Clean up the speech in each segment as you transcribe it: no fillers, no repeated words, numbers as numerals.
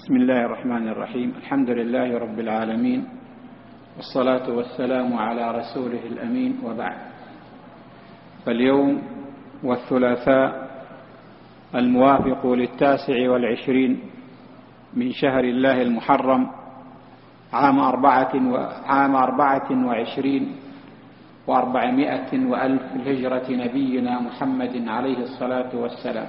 بسم الله الرحمن الرحيم. الحمد لله رب العالمين، والصلاة والسلام على رسوله الأمين، وبعد. فاليوم والثلاثاء الموافق 29 من شهر الله المحرم عام 24 و400 وألف الهجرة نبينا محمد عليه الصلاة والسلام.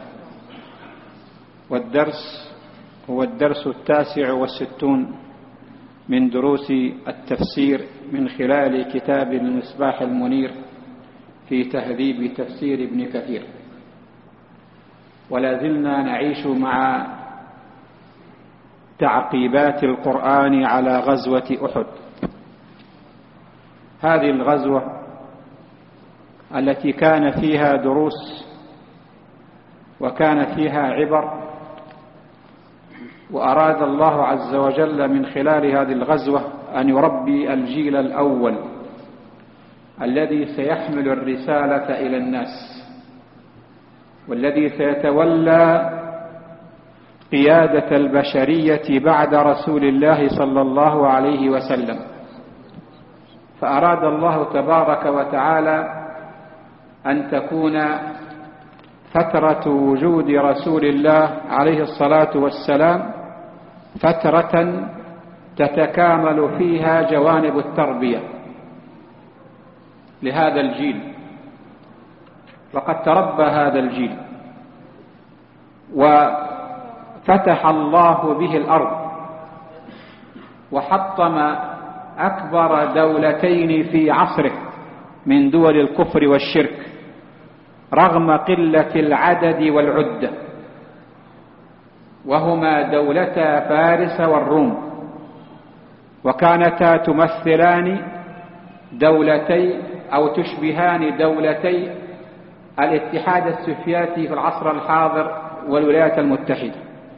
والدرس هو الدرس 69 من دروس التفسير من خلال كتاب المصباح المنير في تهذيب تفسير ابن كثير. ولا زلنا نعيش مع تعقيبات القرآن على غزوة أحد. هذه الغزوة التي كان فيها دروس وكان فيها عبر، وأراد الله عز وجل من خلال هذه الغزوة أن يربي الجيل الأول الذي سيحمل الرسالة إلى الناس، والذي سيتولى قيادة البشرية بعد رسول الله صلى الله عليه وسلم. فأراد الله تبارك وتعالى أن تكون فترة وجود رسول الله عليه الصلاة والسلام فترة تتكامل فيها جوانب التربية لهذا الجيل. وقد تربى هذا الجيل وفتح الله به الأرض، وحطم أكبر دولتين في عصره من دول الكفر والشرك رغم قلة العدد والعدة، وهما دولتا فارس والروم، وكانتا تمثلان دولتي أو تشبهان دولتي الاتحاد السوفيتي في العصر الحاضر والولايات المتحدة.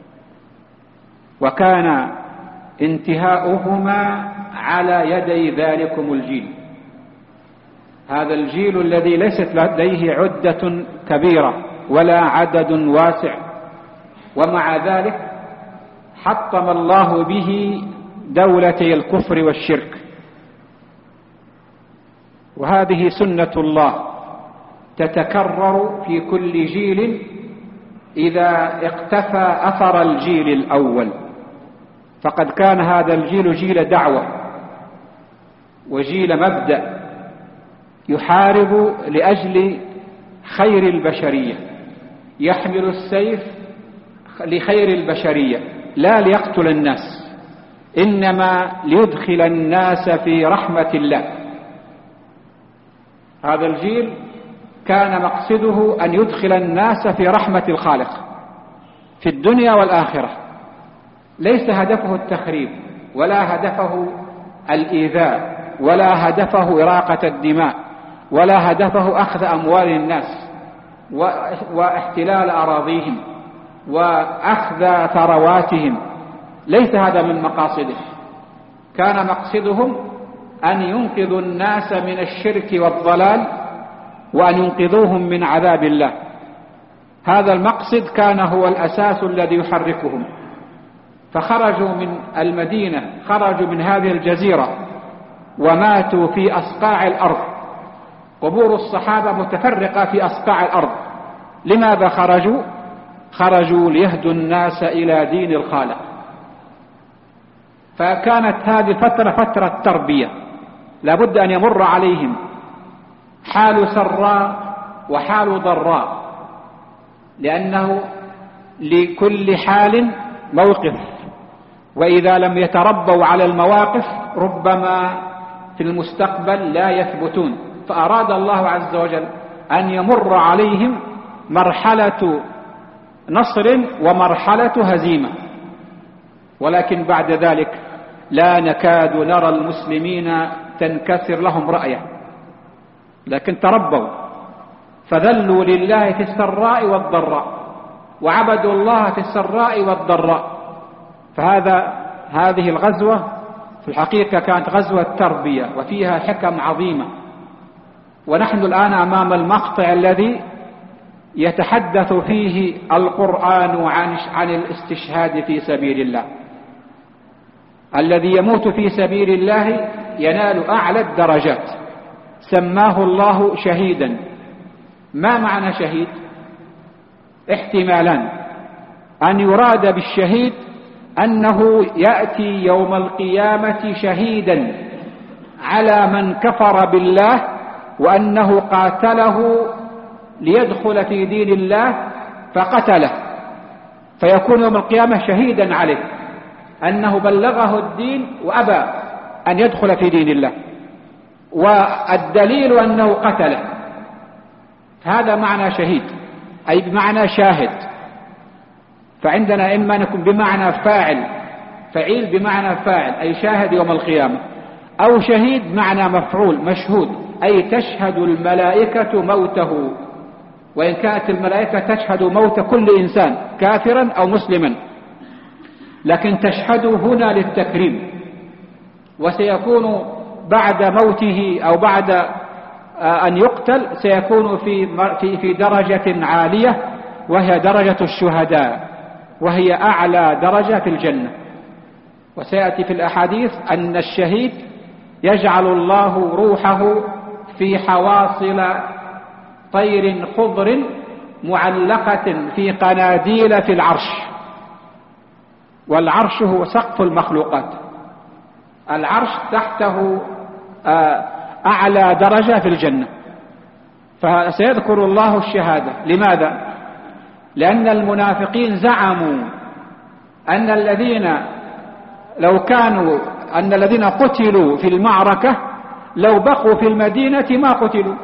وكان انتهاؤهما على يدي ذلكم الجيل، هذا الجيل الذي ليست لديه عدة كبيرة ولا عدد واسع، ومع ذلك حطم الله به دولتي الكفر والشرك. وهذه سنة الله تتكرر في كل جيل إذا اقتفى أثر الجيل الأول. فقد كان هذا الجيل جيل دعوة وجيل مبدأ، يحارب لأجل خير البشرية، يحمل السيف لخير البشرية لا ليقتل الناس، إنما ليدخل الناس في رحمة الله. هذا الجيل كان مقصده أن يدخل الناس في رحمة الخالق في الدنيا والآخرة، ليس هدفه التخريب ولا هدفه الإيذاء ولا هدفه إراقة الدماء ولا هدفه أخذ أموال الناس واحتلال أراضيهم وأخذ ثرواتهم، ليس هذا من مقاصده. كان مقصدهم أن ينقذوا الناس من الشرك والضلال وأن ينقذوهم من عذاب الله. هذا المقصد كان هو الأساس الذي يحركهم. فخرجوا من المدينة، خرجوا من هذه الجزيرة وماتوا في أصقاع الأرض. قبور الصحابة متفرقة في أصقاع الأرض. لماذا خرجوا؟ خرجوا ليهدوا الناس إلى دين الخالق. فكانت هذه فترة تربية، لابد أن يمر عليهم حال سراء وحال ضراء، لأنه لكل حال موقف، وإذا لم يتربوا على المواقف ربما في المستقبل لا يثبتون. فأراد الله عز وجل أن يمر عليهم مرحلة نصر ومرحلة هزيمة، ولكن بعد ذلك لا نكاد نرى المسلمين تنكسر لهم رأيه، لكن تربوا فذلوا لله في السراء والضراء، وعبدوا الله في السراء والضراء. هذه الغزوة في الحقيقة كانت غزوة تربية وفيها حكم عظيمة. ونحن الآن أمام المقطع الذي يتحدث فيه القرآن عن الاستشهاد في سبيل الله، الذي يموت في سبيل الله ينال أعلى الدرجات، سماه الله شهيدا. ما معنى شهيد؟ احتمالان: أن يراد بالشهيد أنه يأتي يوم القيامة شهيدا على من كفر بالله، وأنه قاتله ليدخل في دين الله فقتله، فيكون يوم القيامة شهيدا عليه أنه بلغه الدين وأبى أن يدخل في دين الله، والدليل أنه قتله. هذا معنى شهيد، أي بمعنى شاهد. فعندنا إما نكون بمعنى فاعل، فعيل بمعنى فاعل أي شاهد يوم القيامة، أو شهيد معنى مفعول مشهود، أي تشهد الملائكة موته، وإن كانت الملائكة تشهد موت كل إنسان كافرا أو مسلما، لكن تشهد هنا للتكريم، وسيكون بعد موته أو بعد أن يقتل سيكون في درجة عالية، وهي درجة الشهداء، وهي أعلى درجة في الجنة. وسيأتي في الأحاديث أن الشهيد يجعل الله روحه في حواصل طير خضر معلقة في قناديل في العرش، والعرش هو سقف المخلوقات، العرش تحته أعلى درجة في الجنة. فسيذكر الله الشهادة. لماذا؟ لأن المنافقين زعموا أن الذين قتلوا في المعركة لو بقوا في المدينة ما قتلوا،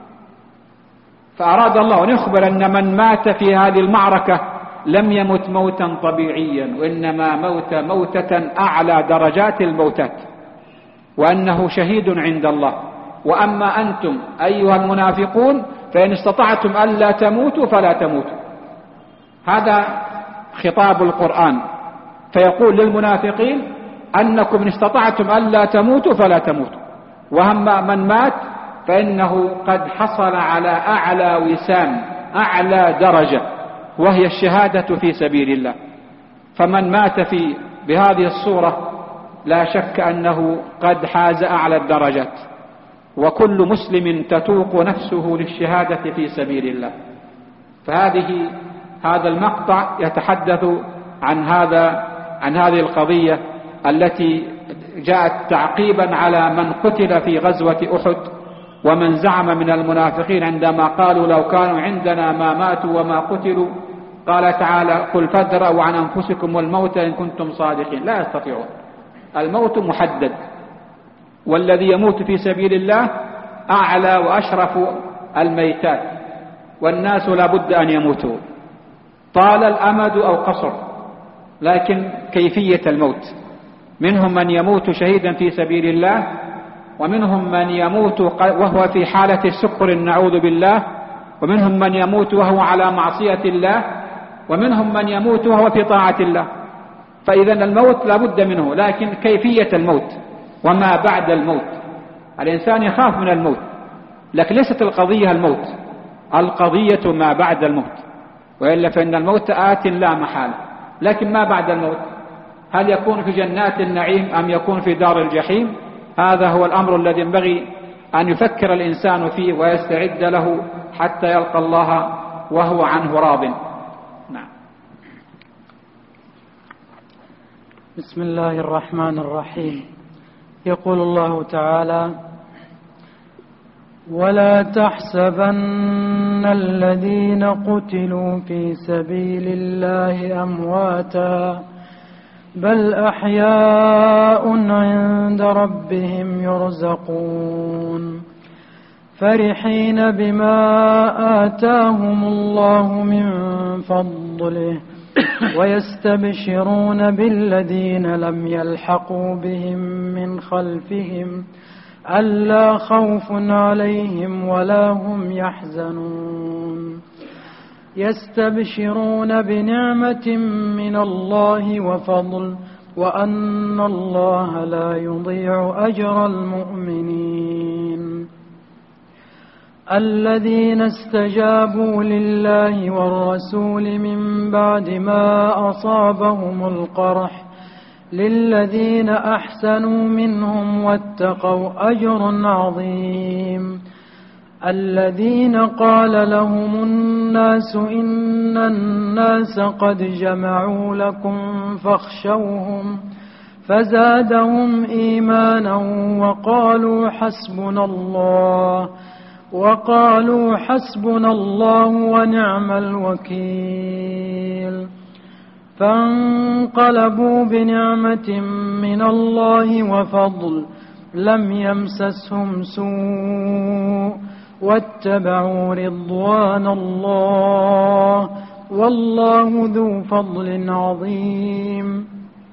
فأراد الله أن يخبر أن من مات في هذه المعركة لم يمت موتا طبيعيا، وإنما موت موتة أعلى درجات الموتات، وأنه شهيد عند الله. وأما أنتم أيها المنافقون فإن استطعتم ألا تموتوا فلا تموتوا. هذا خطاب القرآن، فيقول للمنافقين أنكم إن استطعتم ألا تموتوا فلا تموتوا، وأما من مات فإنه قد حصل على أعلى وسام، أعلى درجة، وهي الشهادة في سبيل الله. فمن مات بهذه الصورة لا شك أنه قد حاز أعلى الدرجات، وكل مسلم تتوق نفسه للشهادة في سبيل الله. هذا المقطع يتحدث عن هذه القضية التي جاءت تعقيبا على من قتل في غزوة أحد، ومن زعم من المنافقين عندما قالوا لو كانوا عندنا ما ماتوا وما قتلوا. قال تعالى: قل فادرأوا عن أنفسكم والموت إن كنتم صادقين. لا يستطيعون، الموت محدد، والذي يموت في سبيل الله أعلى وأشرف الميتات، والناس لا بد أن يموتوا طال الأمد أو قصر، لكن كيفية الموت. منهم من يموت شهيدا في سبيل الله، ومنهم من يموت وهو في حالة سكر نعوذ بالله، ومنهم من يموت وهو على معصية الله، ومنهم من يموت وهو في طاعة الله. فإذا الموت لا بد منه، لكن كيفية الموت وما بعد الموت. الإنسان يخاف من الموت، لكن ليست القضية الموت، القضية ما بعد الموت، وإلا فإن الموت آت لا محالة. لكن ما بعد الموت، هل يكون في جنات النعيم أم يكون في دار الجحيم؟ هذا هو الأمر الذي ينبغي أن يفكر الإنسان فيه ويستعد له حتى يلقى الله وهو عنه راض. نعم. بسم الله الرحمن الرحيم. يقول الله تعالى: ولا تحسبن الذين قتلوا في سبيل الله أمواتا بل أحياء عند ربهم يرزقون فرحين بما آتاهم الله من فضله ويستبشرون بالذين لم يلحقوا بهم من خلفهم ألا خوف عليهم ولا هم يحزنون يستبشرون بنعمة من الله وفضل وأن الله لا يضيع أجر المؤمنين الذين استجابوا لله والرسول من بعد ما أصابهم القرح للذين أحسنوا منهم واتقوا أجر عظيم. الذين قال لهم الناس إن الناس قد جمعوا لكم فاخشوهم فزادهم إيمانا وقالوا حسبنا الله ونعم الوكيل. فانقلبوا بنعمة من الله وفضل لم يمسسهم سوء واتبعوا رضوان الله والله ذو فضل عظيم.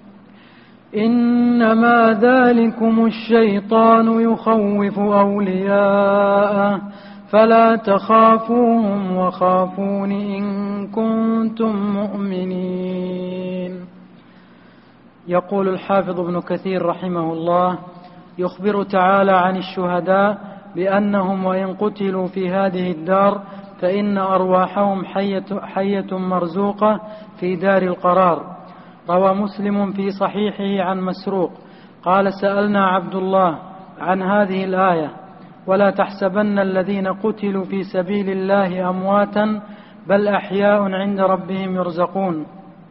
إنما ذلكم الشيطان يخوف أولياءه فلا تخافوهم وخافون إن كنتم مؤمنين. يقول الحافظ ابن كثير رحمه الله: يخبر تعالى عن الشهداء بأنهم وإن قتلوا في هذه الدار فإن أرواحهم حية مرزوقة في دار القرار. روى مسلم في صحيحه عن مسروق قال: سألنا عبد الله عن هذه الآية: ولا تحسبن الذين قتلوا في سبيل الله أمواتا بل أحياء عند ربهم يرزقون.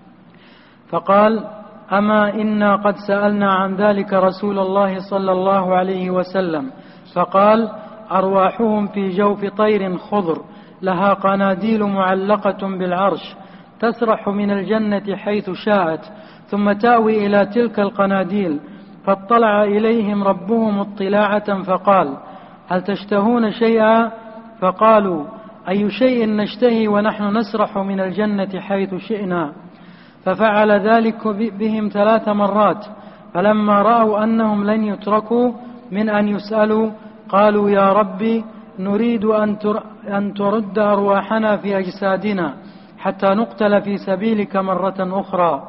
فقال: أما إنا قد سألنا عن ذلك رسول الله صلى الله عليه وسلم فقال: أرواحهم في جوف طير خضر لها قناديل معلقة بالعرش تسرح من الجنة حيث شاءت ثم تأوي إلى تلك القناديل. فاطلع إليهم ربهم اطلاعة فقال: هل تشتهون شيئا؟ فقالوا: أي شيء نشتهي ونحن نسرح من الجنة حيث شئنا. ففعل ذلك بهم 3 مرات، فلما رأوا أنهم لن يتركوا من أن يسألوا قالوا: يا ربي نريد أن ترد أرواحنا في أجسادنا حتى نقتل في سبيلك مرة أخرى.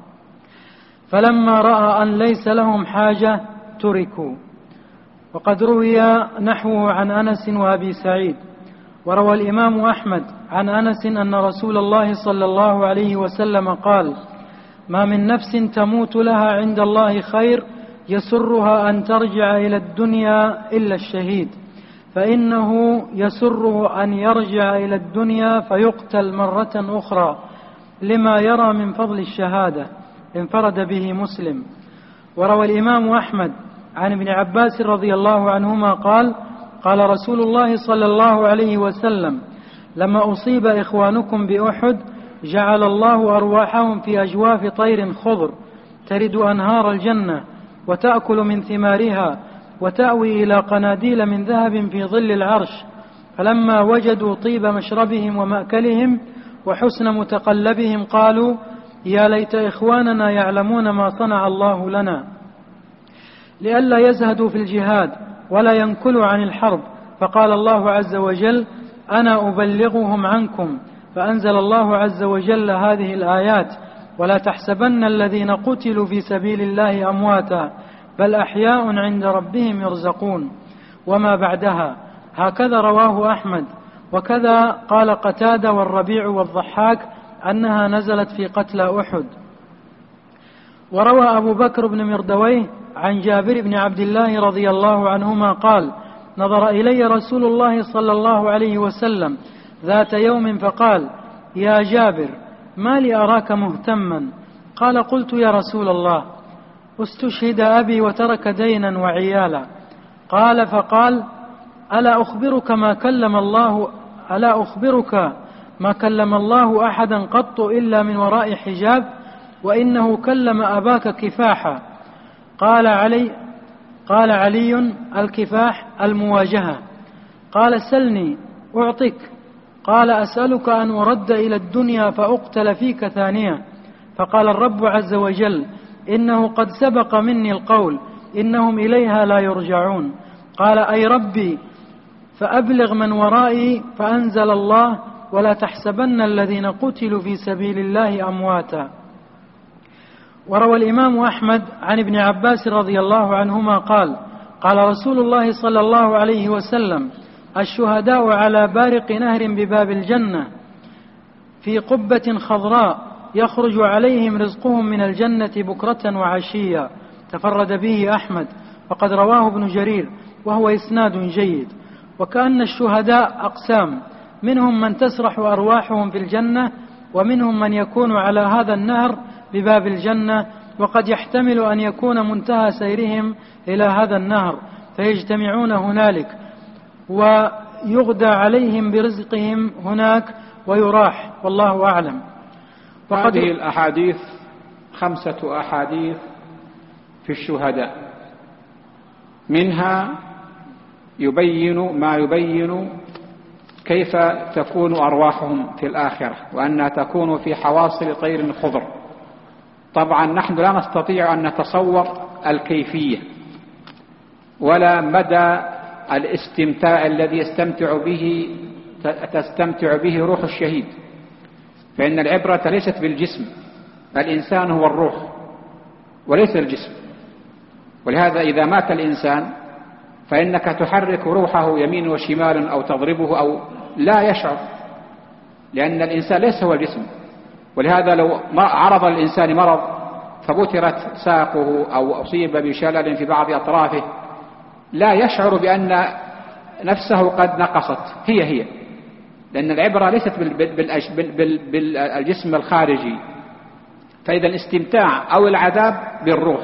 فلما رأى أن ليس لهم حاجة تركوا. وقد روي نحوه عن أنس وأبي سعيد. وروى الإمام أحمد عن أنس أن رسول الله صلى الله عليه وسلم قال: ما من نفس تموت لها عند الله خير يسرها أن ترجع إلى الدنيا إلا الشهيد، فإنه يسره أن يرجع إلى الدنيا فيقتل مرة أخرى لما يرى من فضل الشهادة. انفرد به مسلم. وروى الإمام أحمد عن ابن عباس رضي الله عنهما قال: قال رسول الله صلى الله عليه وسلم: لما أصيب إخوانكم بأحد جعل الله أرواحهم في أجواف طير خضر ترد أنهار الجنة وتأكل من ثمارها وتأوي إلى قناديل من ذهب في ظل العرش. فلما وجدوا طيب مشربهم ومأكلهم وحسن متقلبهم قالوا: يا ليت إخواننا يعلمون ما صنع الله لنا، لئلا يزهدوا في الجهاد ولا ينكلوا عن الحرب. فقال الله عز وجل: أنا أبلغهم عنكم. فأنزل الله عز وجل هذه الآيات: ولا تحسبن الذين قتلوا في سبيل الله أمواتا بل أحياء عند ربهم يرزقون. وما بعدها. هكذا رواه أحمد. وكذا قال قتادة والربيع والضحاك أنها نزلت في قتلى أحد. وروى أبو بكر بن مردويه عن جابر بن عبد الله رضي الله عنهما قال: نظر إلي رسول الله صلى الله عليه وسلم ذات يوم فقال: يا جابر ما لي أراك مهتما؟ قال: قلت: يا رسول الله استشهد أبي وترك دينا وعيالا. فقال: ألا أخبرك ما كلم الله أحدا قط إلا من وراء حجاب، وإنه كلم أباك كفاحا. قال علي: الكفاح المواجهة. قال: سلني أعطيك. قال: أسألك أن أرد إلى الدنيا فأقتل فيك ثانية. فقال الرب عز وجل: إنه قد سبق مني القول إنهم إليها لا يرجعون. قال: أي ربي فأبلغ من ورائي. فأنزل الله: ولا تحسبن الذين قتلوا في سبيل الله أمواتا. وروى الإمام أحمد عن ابن عباس رضي الله عنهما قال: قال رسول الله صلى الله عليه وسلم: الشهداء على بارق نهر بباب الجنة في قبة خضراء يخرج عليهم رزقهم من الجنة بكرة وعشيا. تفرد به أحمد وقد رواه ابن جرير وهو إسناد جيد. وكأن الشهداء أقسام، منهم من تسرح أرواحهم في الجنة، ومنهم من يكون على هذا النهر بباب الجنة، وقد يحتمل أن يكون منتهى سيرهم إلى هذا النهر فيجتمعون هنالك ويغدى عليهم برزقهم هناك ويراح، والله أعلم. هذه الأحاديث 5 أحاديث في الشهداء، منها ما يبين كيف تكون أرواحهم في الآخرة، وأنها تكون في حواصل طير خضر. طبعا نحن لا نستطيع أن نتصور الكيفية ولا مدى الاستمتاع الذي تستمتع به روح الشهيد، فإن العبرة ليست بالجسم، الإنسان هو الروح وليس الجسم. ولهذا إذا مات الإنسان فإنك تحرك روحه يمين وشمال أو تضربه أو لا يشعر، لأن الإنسان ليس هو الجسم. ولهذا لو عرض الإنسان مرض فبترت ساقه أو أصيب بشلل في بعض أطرافه لا يشعر بأن نفسه قد نقصت، هي لأن العبرة ليست بالجسم الخارجي. فإذا الاستمتاع أو العذاب بالروح،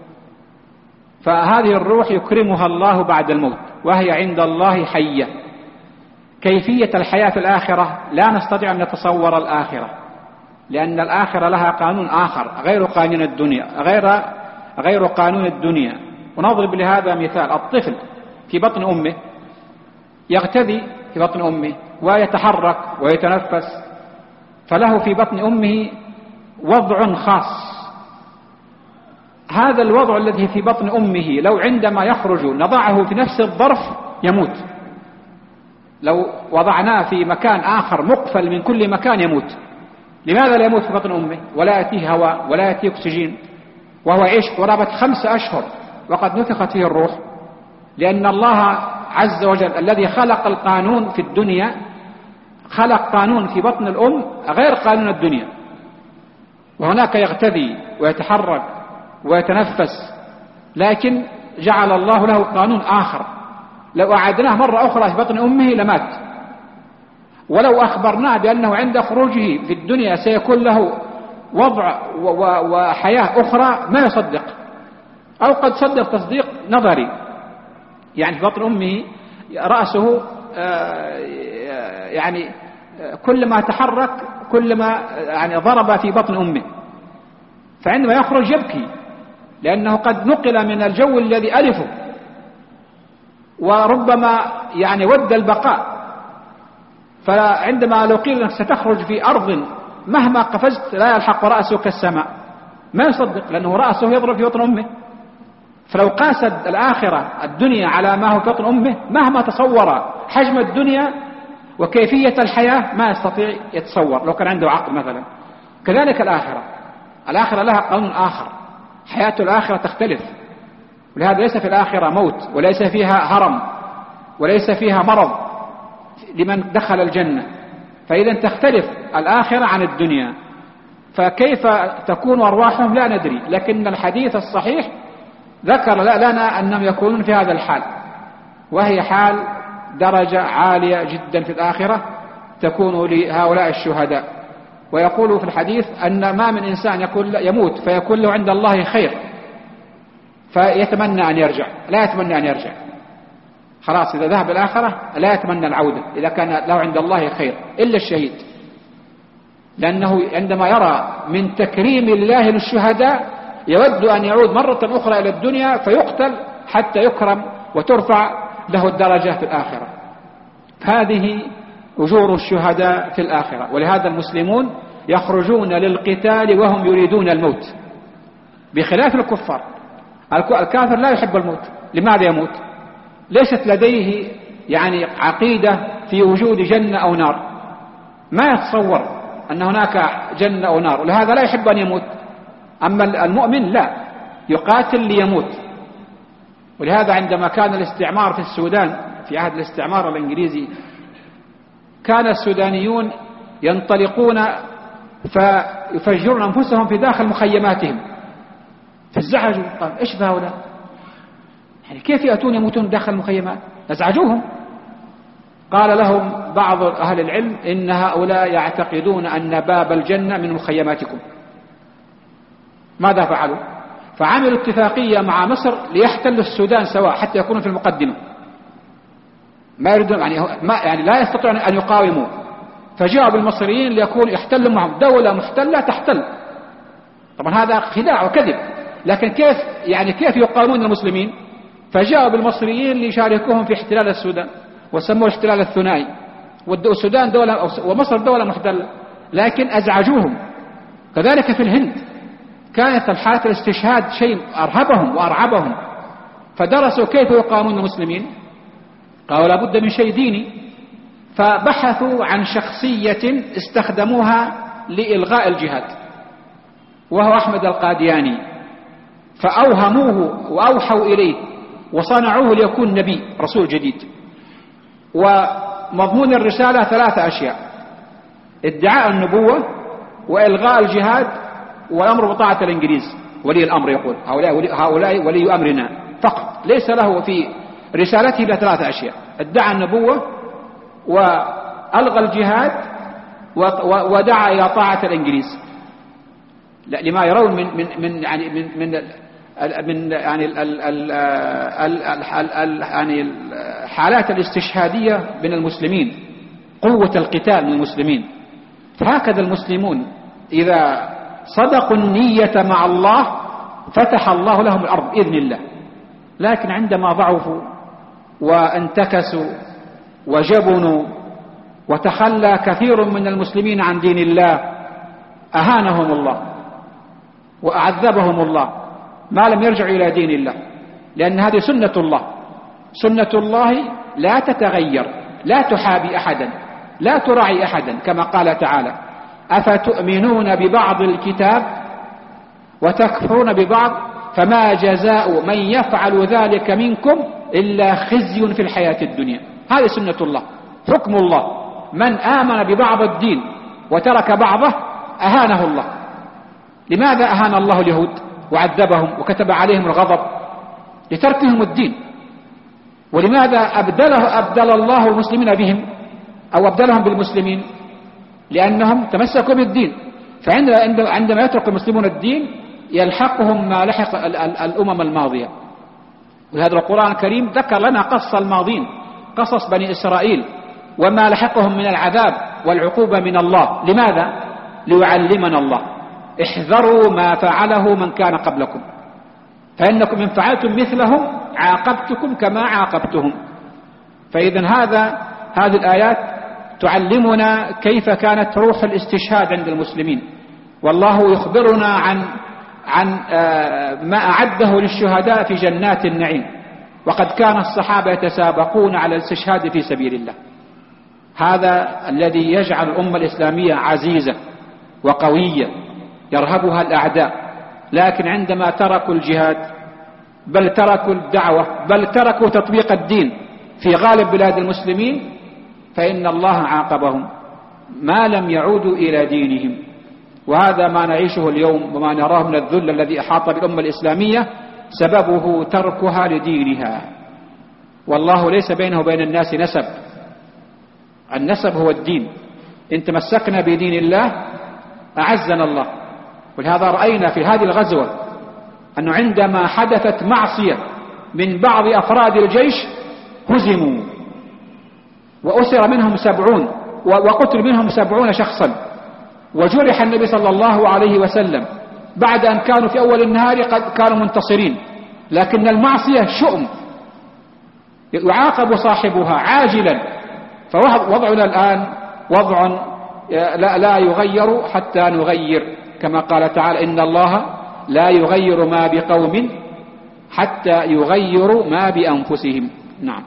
فهذه الروح يكرمها الله بعد الموت وهي عند الله حية. كيفية الحياة في الآخرة لا نستطيع أن نتصور الآخرة، لأن الآخرة لها قانون آخر غير قانون الدنيا، غير قانون الدنيا. ونضرب لهذا مثال: الطفل في بطن أمه يغتذي في بطن أمه ويتحرك ويتنفس، فله في بطن أمه وضع خاص. هذا الوضع الذي في بطن أمه لو عندما يخرج نضعه في نفس الظرف يموت، لو وضعناه في مكان آخر مقفل من كل مكان يموت. لماذا لا يموت في بطن أمه ولا يأتيه هواء ولا يأتيه أكسجين وهو يعيش قرابة 5 أشهر وقد نفخت فيه الروح؟ لأن الله عز وجل الذي خلق القانون في الدنيا خلق قانون في بطن الأم غير قانون الدنيا، وهناك يغتذي ويتحرك ويتنفس، لكن جعل الله له قانون آخر. لو أعدناه مرة أخرى في بطن أمه لمات، ولو أخبرناه بأنه عند خروجه في الدنيا سيكون له وضع وحياة أخرى ما يصدق، أو قد صدق تصديق نظري. يعني في بطن أمه رأسه يعني كلما تحرك كلما يعني ضرب في بطن أمه، فعندما يخرج يبكي لأنه قد نقل من الجو الذي ألفه، وربما يعني ود البقاء. فعندما لو قيل لك ستخرج في أرض مهما قفزت لا يلحق رأسك السماء ما يصدق، لأنه رأسه يضرب في بطن أمه. فلو قاست الآخرة الدنيا على ما هو في بطن أمه مهما تصور حجم الدنيا وكيفية الحياة ما يستطيع يتصور لو كان عنده عقل مثلا. كذلك الآخرة لها قانون آخر، حياة الآخرة تختلف. ولهذا ليس في الآخرة موت، وليس فيها هرم، وليس فيها مرض لمن دخل الجنة. فإذا تختلف الآخرة عن الدنيا، فكيف تكون أرواحهم لا ندري، لكن الحديث الصحيح ذكر لنا أنهم يكونون في هذا الحال، وهي حال درجة عالية جدا في الآخرة تكون لهؤلاء الشهداء. ويقول في الحديث أن ما من إنسان يموت فيكون له عند الله خير فيتمنى أن يرجع، لا يتمنى أن يرجع، خلاص إذا ذهب الآخرة لا يتمنى العودة إذا كان له عند الله خير، إلا الشهيد، لأنه عندما يرى من تكريم الله للشهداء يود أن يعود مرة أخرى إلى الدنيا فيقتل حتى يكرم وترفع له الدرجة في الآخرة. هذه أجور الشهداء في الآخرة. ولهذا المسلمون يخرجون للقتال وهم يريدون الموت، بخلاف الكفار. الكافر لا يحب الموت. لماذا يموت؟ ليست لديه يعني عقيدة في وجود جنة أو نار، ما يتصور أن هناك جنة أو نار، ولهذا لا يحب أن يموت. أما المؤمن لا، يقاتل ليموت. ولهذا عندما كان الاستعمار في السودان في عهد الاستعمار الإنجليزي كان السودانيون ينطلقون فيفجرون أنفسهم في داخل مخيماتهم، فازعجوا قال إيش بهؤلاء؟ يعني كيف يأتون يموتون داخل المخيمات؟ ازعجوهم. قال لهم بعض أهل العلم إن هؤلاء يعتقدون أن باب الجنة من مخيماتكم. ماذا فعلوا؟ فعملوا اتفاقية مع مصر ليحتلوا السودان سواء حتى يكونوا في المقدمة، ما يريدون يعني لا يستطيعون أن يقاوموا، فجاءوا بالمصريين ليكون يحتلوا معهم دولة محتلة تحتل. طبعا هذا خداع وكذب، لكن كيف يقاومون المسلمين؟ فجاءوا بالمصريين ليشاركوهم في احتلال السودان، وسموه الاحتلال الثنائي، والسودان دولة ومصر دولة محتلة، لكن أزعجوهم. كذلك في الهند كانت الحالة الاستشهاد شيء أرهبهم وأرعبهم، فدرسوا كيف يقاومون المسلمين، قالوا لابد من شيء ديني، فبحثوا عن شخصية استخدموها لإلغاء الجهاد، وهو أحمد القادياني، فأوهموه وأوحوا إليه وصنعوه ليكون نبي رسول جديد. ومضمون الرسالة 3 أشياء: ادعاء النبوة، وإلغاء الجهاد، والأمر بطاعة الإنجليز. ولي الأمر يقول هؤلاء ولي أمرنا فقط، ليس له في رسالته إلا 3 أشياء: ادعى النبوة، وألغى الجهاد، ودعا إلى طاعة الإنجليز، لما يرون من الحالات الاستشهادية من المسلمين، قوة القتال من المسلمين. فهكذا المسلمون إذا صدقوا النية مع الله فتح الله لهم الأرض بإذن الله، لكن عندما ضعفوا وانتكسوا وجبنوا وتخلى كثير من المسلمين عن دين الله أهانهم الله وأعذبهم الله ما لم يرجعوا إلى دين الله، لأن هذه سنة الله. سنة الله لا تتغير، لا تحابي أحدا، لا تراعي أحدا، كما قال تعالى: أفتؤمنون ببعض الكتاب وتكفرون ببعض فما جزاء من يفعل ذلك منكم إلا خزي في الحياة الدنيا. هذه سنة الله، حكم الله. من آمن ببعض الدين وترك بعضه أهانه الله. لماذا أهان الله اليهود وعذبهم وكتب عليهم الغضب؟ لتركهم الدين. ولماذا أبدل الله المسلمين بهم أو أبدلهم بالمسلمين؟ لأنهم تمسكوا بالدين. فعندما يترك المسلمون الدين يلحقهم ما لحق الأمم الماضية. ولهذا القرآن الكريم ذكر لنا قصص الماضين، قصص بني إسرائيل وما لحقهم من العذاب والعقوبة من الله. لماذا؟ ليعلمنا الله: احذروا ما فعله من كان قبلكم، فإنكم إن فعلتم مثلهم عاقبتكم كما عاقبتهم. فإذن هذه الآيات تعلمنا كيف كانت روح الاستشهاد عند المسلمين. والله يخبرنا عن ما أعده للشهداء في جنات النعيم، وقد كان الصحابة يتسابقون على الاستشهاد في سبيل الله. هذا الذي يجعل الأمة الإسلامية عزيزة وقوية يرهبها الأعداء. لكن عندما تركوا الجهاد، بل تركوا الدعوة، بل تركوا تطبيق الدين في غالب بلاد المسلمين، فإن الله عاقبهم ما لم يعودوا إلى دينهم. وهذا ما نعيشه اليوم وما نراه من الذل الذي أحاط بالأمة الإسلامية، سببه تركها لدينها. والله ليس بينه وبين الناس نسب، النسب هو الدين. إن تمسكنا بدين الله أعزنا الله. ولهذا رأينا في هذه الغزوة أنه عندما حدثت معصية من بعض أفراد الجيش هزموا وأسر منهم 70 وقتل منهم 70 شخصا، وجرح النبي صلى الله عليه وسلم بعد أن كانوا في أول النهار قد كانوا منتصرين. لكن المعصية شؤم يعاقب صاحبها عاجلا. فوضعنا الآن وضع لا يغير حتى نغير، كما قال تعالى: إن الله لا يغير ما بقوم حتى يغيروا ما بأنفسهم. نعم.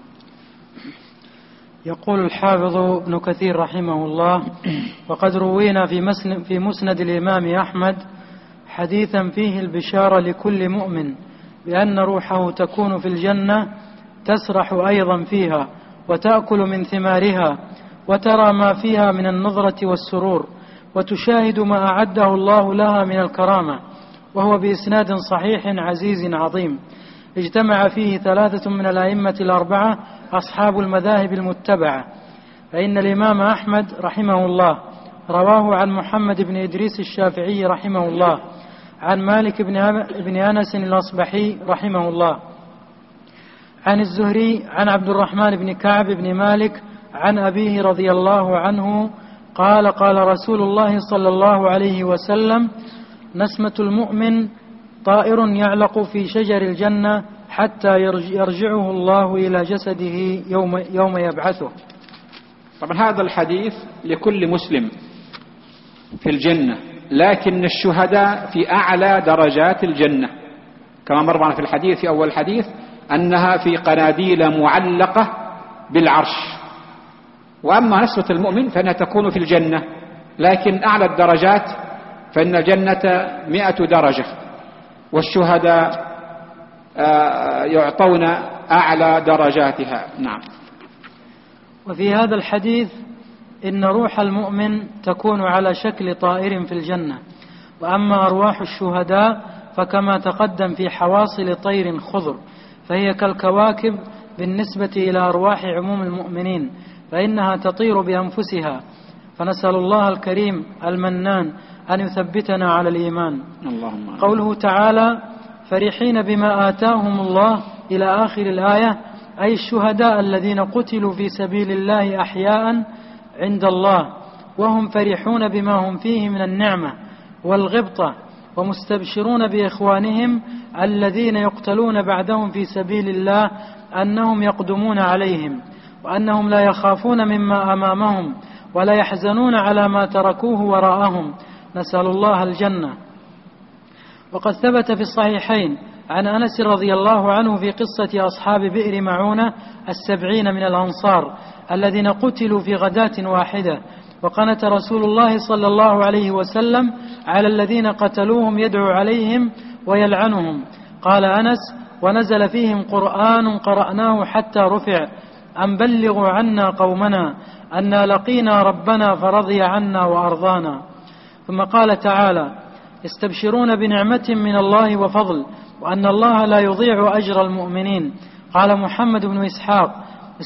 يقول الحافظ ابن كثير رحمه الله: وقد روينا في مسند الإمام أحمد حديثا فيه البشارة لكل مؤمن بأن روحه تكون في الجنة، تسرح أيضا فيها وتأكل من ثمارها وترى ما فيها من النظرة والسرور، وتشاهد ما أعده الله لها من الكرامة، وهو بإسناد صحيح عزيز عظيم اجتمع فيه 3 من الأئمة الأربعة أصحاب المذاهب المتبعة. فإن الإمام أحمد رحمه الله رواه عن محمد بن إدريس الشافعي رحمه الله، عن مالك بن أنس الأصبحي رحمه الله، عن الزهري عن عبد الرحمن بن كعب بن مالك عن أبيه رضي الله عنه قال: قال رسول الله صلى الله عليه وسلم: نسمة المؤمن طائر يعلق في شجر الجنة حتى يرجعه الله إلى جسده يوم يبعثه. طبعا هذا الحديث لكل مسلم في الجنة، لكن الشهداء في أعلى درجات الجنة، كما مر معنا في الحديث في أول الحديث أنها في قناديل معلقة بالعرش. وأما نسمة المؤمن فإنها تكون في الجنة، لكن أعلى الدرجات فإن الجنة 100 درجة، والشهداء يعطون أعلى درجاتها. نعم. وفي هذا الحديث إن روح المؤمن تكون على شكل طائر في الجنة، وأما أرواح الشهداء فكما تقدم في حواصل طير خضر، فهي كالكواكب بالنسبة إلى أرواح عموم المؤمنين، فإنها تطير بأنفسها. فنسأل الله الكريم المنان أن يثبتنا على الإيمان. اللهم. قوله تعالى: فرحين بما آتاهم الله إلى آخر الآية، أي الشهداء الذين قتلوا في سبيل الله أحياء عند الله، وهم فرحون بما هم فيه من النعمة والغبطة، ومستبشرون بإخوانهم الذين يقتلون بعدهم في سبيل الله أنهم يقدمون عليهم، وأنهم لا يخافون مما أمامهم ولا يحزنون على ما تركوه وراءهم. نسأل الله الجنة. وقد ثبت في الصحيحين عن أنس رضي الله عنه في قصة أصحاب بئر معونة 70 من الأنصار الذين قتلوا في غداة واحدة، وقنت رسول الله صلى الله عليه وسلم على الذين قتلوهم يدعو عليهم ويلعنهم. قال أنس: ونزل فيهم قرآن قرأناه حتى رفع: أن بلغوا عنا قومنا أنا لقينا ربنا فرضي عنا وأرضانا. ثم قال تعالى: يستبشرون بنعمة من الله وفضل وأن الله لا يضيع أجر المؤمنين. قال محمد بن إسحاق: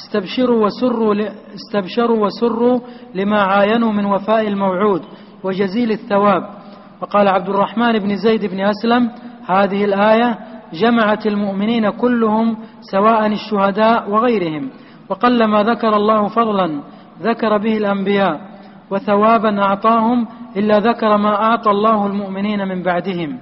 استبشروا وسروا لما عاينوا من وفاء الموعود وجزيل الثواب. وقال عبد الرحمن بن زيد بن أسلم: هذه الآية جمعت المؤمنين كلهم سواء الشهداء وغيرهم، وقلما ذكر الله فضلا ذكر به الأنبياء، وثوابا أعطاهم إلا ذكر ما أعطى الله المؤمنين من بعدهم.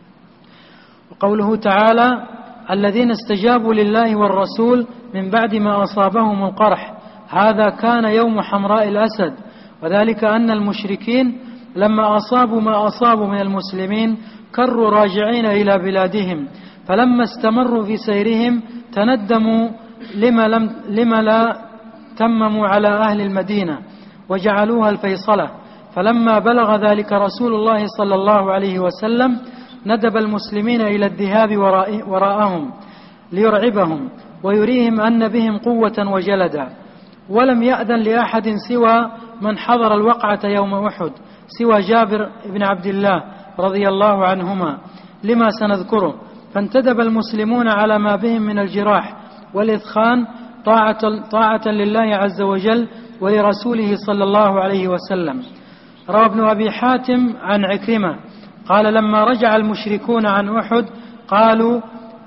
وقوله تعالى: الذين استجابوا لله والرسول من بعد ما أصابهم القرح، هذا كان يوم حمراء الأسد، وذلك أن المشركين لما أصابوا ما أصابوا من المسلمين كروا راجعين إلى بلادهم، فلما استمروا في سيرهم تندموا لما لا تمموا على أهل المدينة وجعلوها الفيصلة. فلما بلغ ذلك رسول الله صلى الله عليه وسلم ندب المسلمين إلى الذهاب وراءهم ليرعبهم ويريهم أن بهم قوة وجلدا، ولم يأذن لأحد سوى من حضر الوقعة يوم أحد، سوى جابر بن عبد الله رضي الله عنهما لما سنذكره. فانتدب المسلمون على ما بهم من الجراح والإثخان طاعة لله عز وجل ولرسوله صلى الله عليه وسلم. روى ابن أبي حاتم عن عكرمة قال: لما رجع المشركون عن أحد قالوا: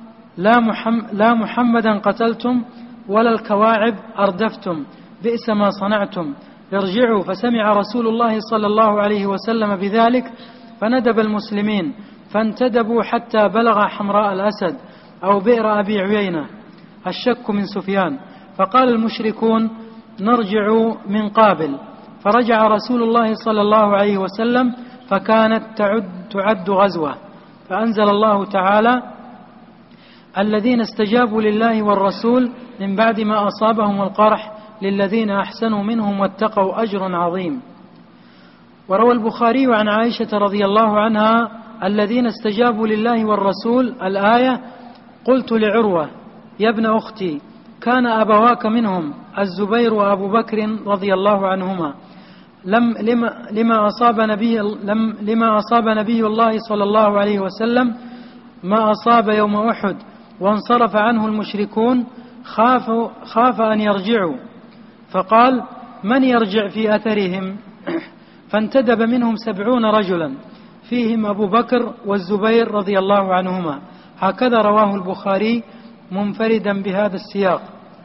لا محمدا قتلتم ولا الكواعب أردفتم، بئس ما صنعتم، ارجعوا. فسمع رسول الله صلى الله عليه وسلم بذلك فندب المسلمين، فانتدبوا حتى بلغ حمراء الأسد أو بئر أبي عيينة، الشك من سفيان. فقال المشركون: نرجع من قابل. فرجع رسول الله صلى الله عليه وسلم فكانت تعد غزوة، فأنزل الله تعالى: الذين استجابوا لله والرسول من بعد ما أصابهم القرح للذين أحسنوا منهم واتقوا أجر عظيم. وروى البخاري عن عائشة رضي الله عنها: الذين استجابوا لله والرسول الآية: قلت لعروة: يا ابن أختي، كان أبواك منهم الزبير وأبو بكر رضي الله عنهما، لما أصاب نبي الله صلى الله عليه وسلم ما أصاب يوم أحد وانصرف عنه المشركون خاف أن يرجعوا، فقال: من يرجع في أثرهم؟ فانتدب منهم 70 رجلا فيهم أبو بكر والزبير رضي الله عنهما. هكذا رواه البخاري منفردا بهذا السياق.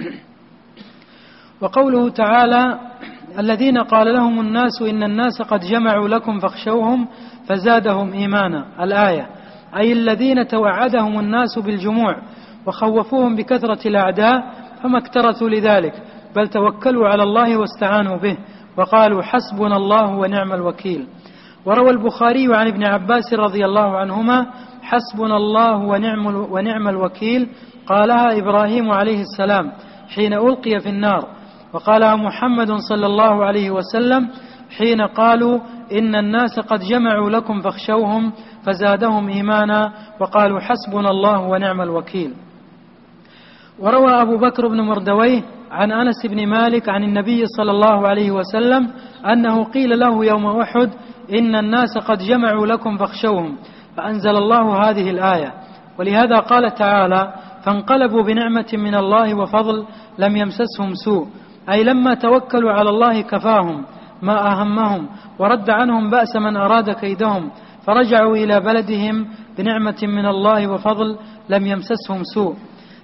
وقوله تعالى: الذين قال لهم الناس إن الناس قد جمعوا لكم فاخشوهم فزادهم إيمانا، الآية، أي الذين توعدهم الناس بالجموع وخوفوهم بكثرة الأعداء فما اكترثوا لذلك، بل توكلوا على الله واستعانوا به وقالوا حسبنا الله ونعم الوكيل. وروى البخاري عن ابن عباس رضي الله عنهما: حسبنا الله ونعم الوكيل قالها إبراهيم عليه السلام حين ألقي في النار، وقالها محمد صلى الله عليه وسلم حين قالوا إن الناس قد جمعوا لكم فاخشوهم فزادهم إيمانا وقالوا حسبنا الله ونعم الوكيل. وروى أبو بكر بن مردويه عن أنس بن مالك عن النبي صلى الله عليه وسلم أنه قيل له يوم أحد: إن الناس قد جمعوا لكم فاخشوهم، فأنزل الله هذه الآية. ولهذا قال تعالى: فانقلبوا بنعمة من الله وفضل لم يمسسهم سوء، أي لما توكلوا على الله كفاهم ما أهمهم ورد عنهم بأس من أراد كيدهم، فرجعوا إلى بلدهم بنعمة من الله وفضل لم يمسسهم سوء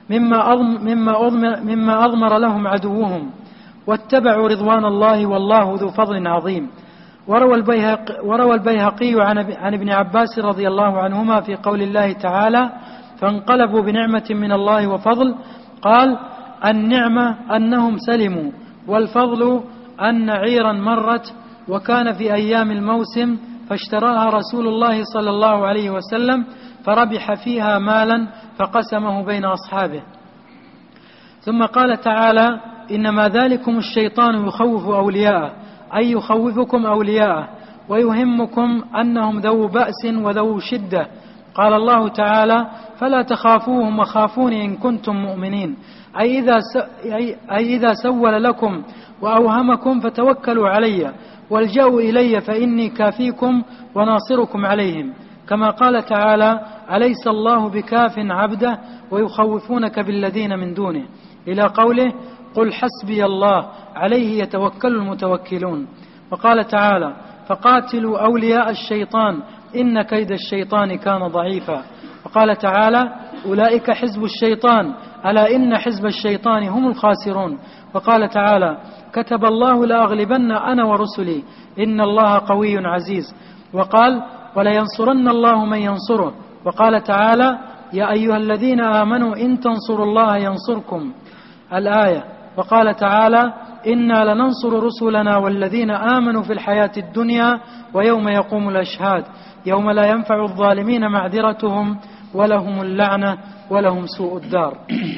مما أضمر لهم واتبعوا رضوان الله والله ذو فضل عظيم. وروى البيهقي عن ابن عباس رضي الله عنهما في قول الله تعالى: فانقلبوا بنعمة من الله وفضل، قال: النعمة أنهم سلموا، والفضل أن عيرا مرت وكان في أيام الموسم فاشتراها رسول الله صلى الله عليه وسلم فربح فيها مالا فقسمه بين أصحابه. ثم قال تعالى: إنما ذلكم الشيطان يخوف أولياءه، أي يخوفكم أولياءه ويهمكم أنهم ذو بأس وذو شدة. قال الله تعالى: فلا تخافوهم وخافوني إن كنتم مؤمنين، أي إذا سول لكم وأوهمكم فتوكلوا علي والجأوا إلي فإني كافيكم وناصركم عليهم. كما قال تعالى: أليس الله بكاف عبده ويخوفونك بالذين من دونه، إلى قوله: قل حسبي الله عليه يتوكل المتوكلون. وقال تعالى: فقاتلوا أولياء الشيطان إن كيد الشيطان كان ضعيفا. وقال تعالى: أولئك حزب الشيطان ألا إن حزب الشيطان هم الخاسرون. وقال تعالى: كتب الله لأغلبن أنا ورسلي إن الله قوي عزيز. وقال: ولينصرن الله من ينصره. وقال تعالى: يا أيها الذين آمنوا إن تنصروا الله ينصركم، الآية. وقال تعالى: إنا لننصر رسلنا والذين آمنوا في الحياة الدنيا ويوم يقوم الأشهاد يوم لا ينفع الظالمين معذرتهم ولهم اللعنة ولهم سوء الدار.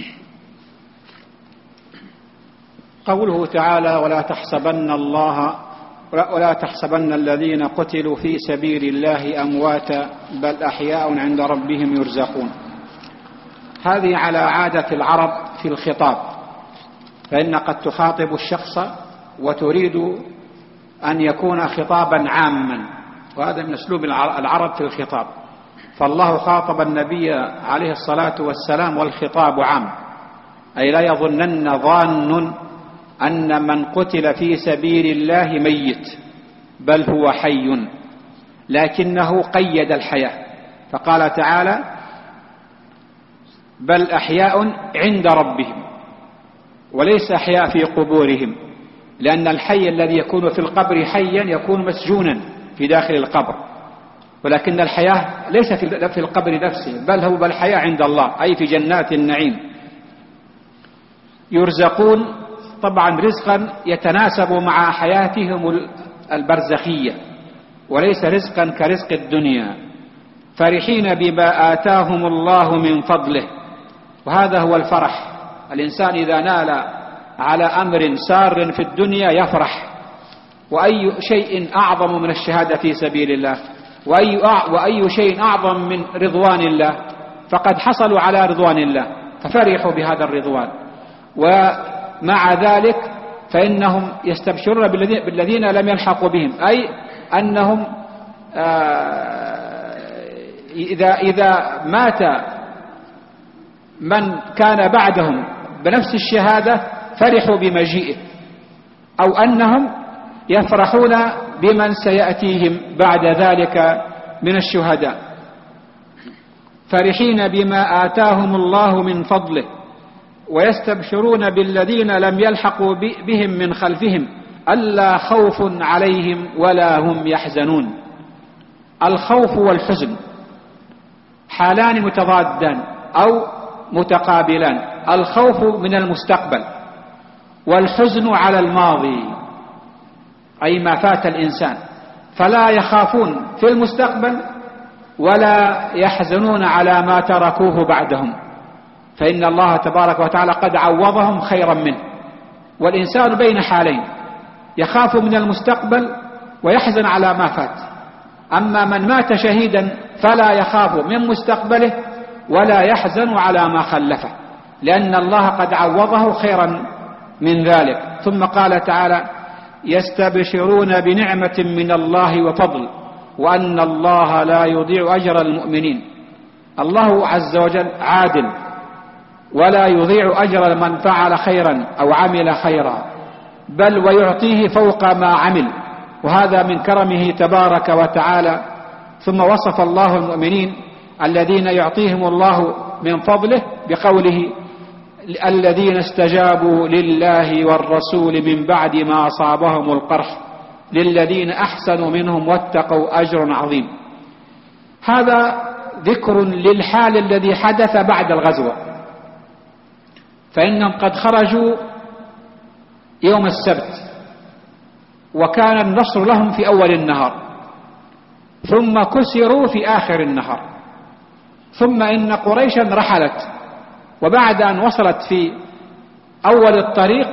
قوله تعالى: ولا تحسبن الذين قتلوا في سبيل الله أمواتا بل أحياء عند ربهم يرزقون. هذه على عادة العرب في الخطاب، فإن قد تخاطب الشخص وتريد أن يكون خطابا عاما، وهذا من أسلوب العرب في الخطاب. فالله خاطب النبي عليه الصلاة والسلام والخطاب عام، أي لا يظنن ظان أن من قتل في سبيل الله ميت، بل هو حي، لكنه قيد الحياة فقال تعالى: بل أحياء عند ربهم، وليس أحياء في قبورهم، لأن الحي الذي يكون في القبر حيا يكون مسجونا في داخل القبر، ولكن الحياة ليس في القبر نفسه، بل الحياة عند الله، أي في جنات النعيم. يرزقون طبعا رزقا يتناسب مع حياتهم البرزخية، وليس رزقا كرزق الدنيا. فرحين بما آتاهم الله من فضله، وهذا هو الفرح. الإنسان إذا نال على أمر سار في الدنيا يفرح، وأي شيء أعظم من الشهادة في سبيل الله، وأي شيء أعظم من رضوان الله، فقد حصلوا على رضوان الله ففرحوا بهذا الرضوان. ومع ذلك فإنهم يستبشرون بالذين لم يلحقوا بهم، أي أنهم إذا مات من كان بعدهم بنفس الشهادة فرحوا بمجيئه، أو أنهم يفرحون بمن سيأتيهم بعد ذلك من الشهداء، فرحين بما آتاهم الله من فضله ويستبشرون بالذين لم يلحقوا بهم من خلفهم ألا خوف عليهم ولا هم يحزنون. الخوف والحزن حالان متضادان أو متقابلان، الخوف من المستقبل والحزن على الماضي، أي ما فات الإنسان، فلا يخافون في المستقبل ولا يحزنون على ما تركوه بعدهم، فإن الله تبارك وتعالى قد عوضهم خيرا منه. والإنسان بين حالين، يخاف من المستقبل ويحزن على ما فات. أما من مات شهيدا فلا يخاف من مستقبله ولا يحزن على ما خلفه، لأن الله قد عوضه خيرا من ذلك. ثم قال تعالى: يستبشرون بنعمة من الله وفضل وأن الله لا يضيع أجر المؤمنين. الله عز وجل عادل ولا يضيع أجر من فعل خيرا أو عمل خيرا، بل ويعطيه فوق ما عمل، وهذا من كرمه تبارك وتعالى. ثم وصف الله المؤمنين الذين يعطيهم الله من فضله بقوله: الذين استجابوا لله والرسول من بعد ما أصابهم القرح للذين أحسنوا منهم واتقوا أجر عظيم. هذا ذكر للحال الذي حدث بعد الغزوة، فإنهم قد خرجوا يوم السبت وكان النصر لهم في أول النهار، ثم كسروا في آخر النهار، ثم إن قريشا رحلت، وبعد أن وصلت في أول الطريق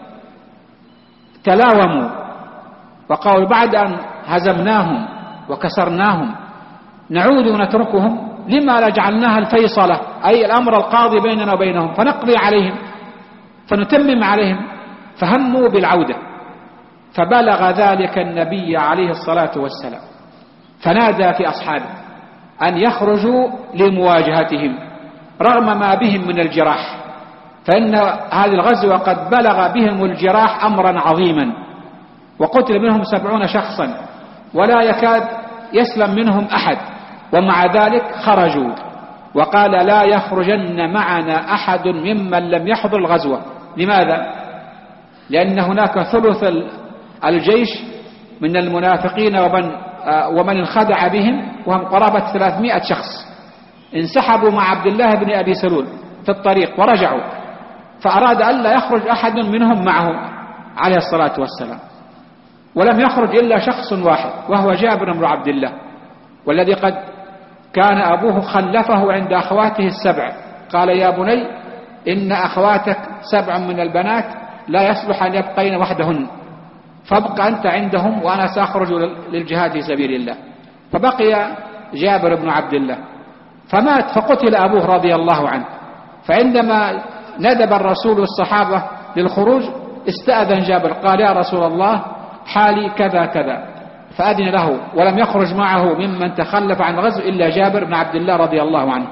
تلاوموا وقالوا: بعد أن هزمناهم وكسرناهم نعود ونتركهم؟ لما جعلناها الفيصلة، أي الأمر القاضي بيننا وبينهم، فنقضي عليهم فنتمم عليهم. فهموا بالعودة، فبلغ ذلك النبي عليه الصلاة والسلام، فنادى في أصحابه أن يخرجوا لمواجهتهم رغم ما بهم من الجراح، فإن هذه الغزوة قد بلغ بهم الجراح أمرا عظيما، وقتل منهم 70 شخصا ولا يكاد يسلم منهم أحد، ومع ذلك خرجوا. وقال: لا يخرجن معنا أحد ممن لم يحضر الغزوة. لماذا؟ لأن هناك ثلث الجيش من المنافقين ومن انخدع بهم، وهم قرابة 300 شخص، انسحبوا مع عبد الله بن أبي سلول في الطريق ورجعوا، فأراد أن لا يخرج أحد منهم معه عليه الصلاة والسلام، ولم يخرج إلا شخص واحد وهو جابر بن عبد الله، والذي قد كان أبوه خلفه عند أخواته ال7. قال: يا بني إن أخواتك 7 من البنات لا يصلح أن يبقين وحدهن، فابق أنت عندهم وأنا سأخرج للجهاد في سبيل الله. فبقي جابر بن عبد الله، فمات فقتل أبوه رضي الله عنه. فعندما ندب الرسول الصحابة للخروج استأذن جابر، قال: يا رسول الله حالي كذا كذا، فأذن له، ولم يخرج معه ممن تخلف عن الغزو إلا جابر بن عبد الله رضي الله عنه،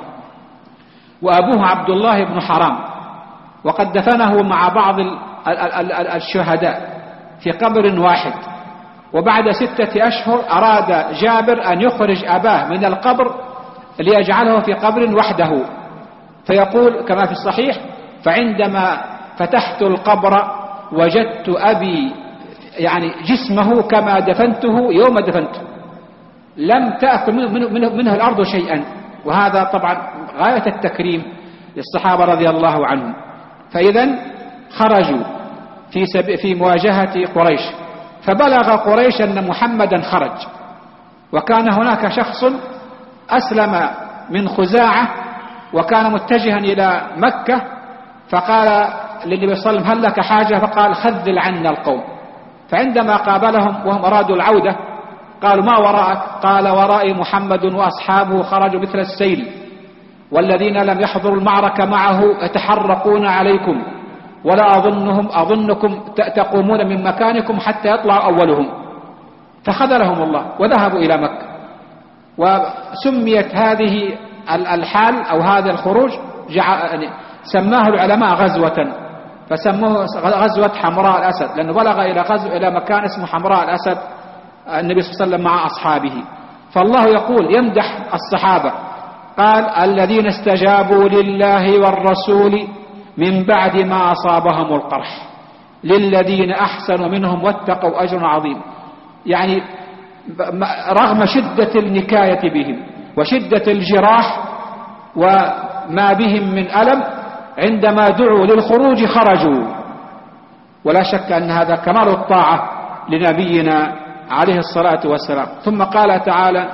وأبوه عبد الله بن حرام، وقد دفنه مع بعض الشهداء في قبر واحد. وبعد 6 أشهر أراد جابر أن يخرج أباه من القبر ليجعله في قبر وحده، فيقول كما في الصحيح: فعندما فتحت القبر وجدت أبي يعني جسمه كما دفنته يوم دفنته، لم تأكل منه الأرض شيئا. وهذا طبعا غاية التكريم للصحابة رضي الله عنهم. فإذا خرجوا في مواجهة قريش، فبلغ قريش أن محمدا خرج، وكان هناك شخص أسلم من خزاعة وكان متجها إلى مكة، فقال للنبي صلى الله عليه وسلم: هل لك حاجة؟ فقال: خذل عنا القوم. فعندما قابلهم وهم أرادوا العودة قالوا: ما وراءك؟ قال: ورائي محمد وأصحابه خرجوا مثل السيل، والذين لم يحضروا المعركة معه يتحرقون عليكم، ولا أظنكم تقومون من مكانكم حتى يطلع أولهم. فخذلهم الله وذهبوا إلى مكة. وسميت هذه الحال أو هذا الخروج سماه العلماء غزوة، فسموه غزوة حمراء الأسد، لأنه بلغ إلى مكان اسمه حمراء الأسد النبي صلى الله عليه وسلم مع أصحابه. فالله يقول يمدح الصحابة، قال الذين استجابوا لله والرسول من بعد ما أصابهم القرح للذين أحسنوا منهم واتقوا أجر عظيم. يعني رغم شدة النكاية بهم وشدة الجراح وما بهم من ألم، عندما دعوا للخروج خرجوا. ولا شك أن هذا كمال الطاعة لنبينا عليه الصلاة والسلام. ثم قال تعالى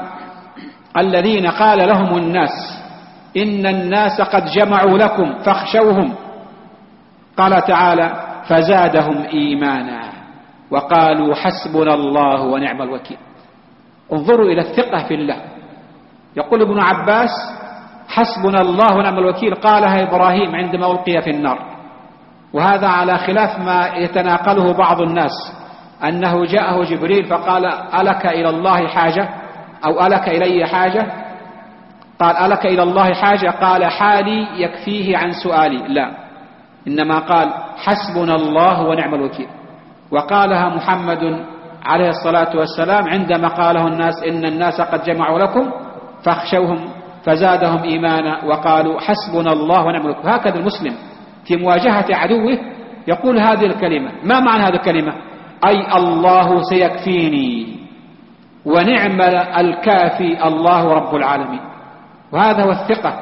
الذين قال لهم الناس إن الناس قد جمعوا لكم فاخشوهم، قال تعالى فزادهم إيمانا وقالوا حسبنا الله ونعم الوكيل. انظروا إلى الثقة في الله. يقول ابن عباس حسبنا الله ونعم الوكيل قالها إبراهيم عندما ألقي في النار. وهذا على خلاف ما يتناقله بعض الناس، أنه جاءه جبريل فقال ألك إلى الله حاجة أو ألك إلي حاجة؟ قال ألك إلى الله حاجة؟ قال حالي يكفيه عن سؤالي. لا، إنما قال حسبنا الله ونعم الوكيل. وقالها محمد عليه الصلاة والسلام عندما قاله الناس إن الناس قد جمعوا لكم فاخشوهم فزادهم إيمانا وقالوا حسبنا الله ونعم الوكيل. هكذا المسلم في مواجهة عدوه يقول هذه الكلمة. ما معنى هذه الكلمة؟ أي الله سيكفيني ونعم الكافي الله رب العالمين. وهذا هو الثقة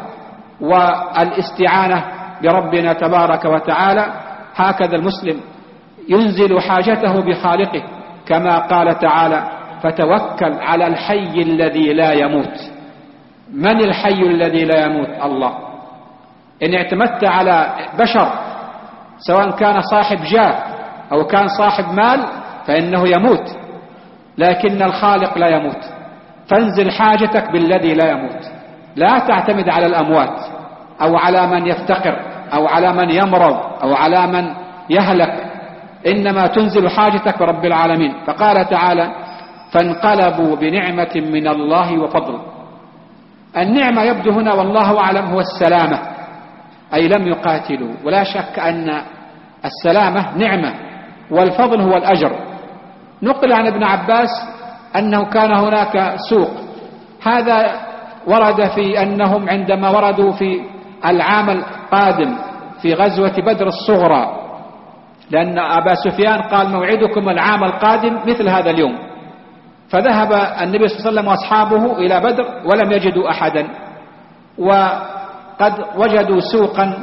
والاستعانة بربنا تبارك وتعالى. هكذا المسلم ينزل حاجته بخالقه، كما قال تعالى فتوكل على الحي الذي لا يموت. من الحي الذي لا يموت؟ الله. إن اعتمدت على بشر سواء كان صاحب جاه أو كان صاحب مال فإنه يموت، لكن الخالق لا يموت. فانزل حاجتك بالذي لا يموت. لا تعتمد على الأموات أو على من يفتقر أو على من يمرض أو على من يهلك، إنما تنزل حاجتك برب العالمين. فقال تعالى فانقلبوا بنعمة من الله وفضل. النعمة يبدو هنا والله أعلم هو السلامة، أي لم يقاتلوا. ولا شك أن السلامة نعمة والفضل هو الأجر. نقل عن ابن عباس أنه كان هناك سوق. هذا ورد في أنهم عندما وردوا في العام القادم في غزوة بدر الصغرى، لأن أبا سفيان قال موعدكم العام القادم مثل هذا اليوم. فذهب النبي صلى الله عليه وسلم وأصحابه إلى بدر ولم يجدوا أحدا، وقد وجدوا سوقا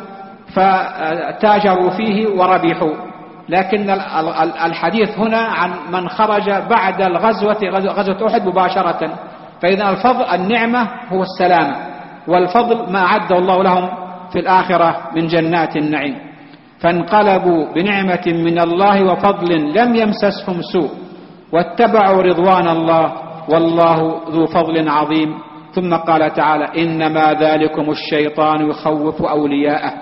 فتاجروا فيه وربحوا. لكن الحديث هنا عن من خرج بعد غزوة أحد مباشرة. فإذا الفضل النعمة هو السلامة، والفضل ما أعده الله لهم في الآخرة من جنات النعيم. فانقلبوا بنعمة من الله وفضل لم يمسسهم سوء واتبعوا رضوان الله والله ذو فضل عظيم. ثم قال تعالى إنما ذلكم الشيطان يخوف أولياءه.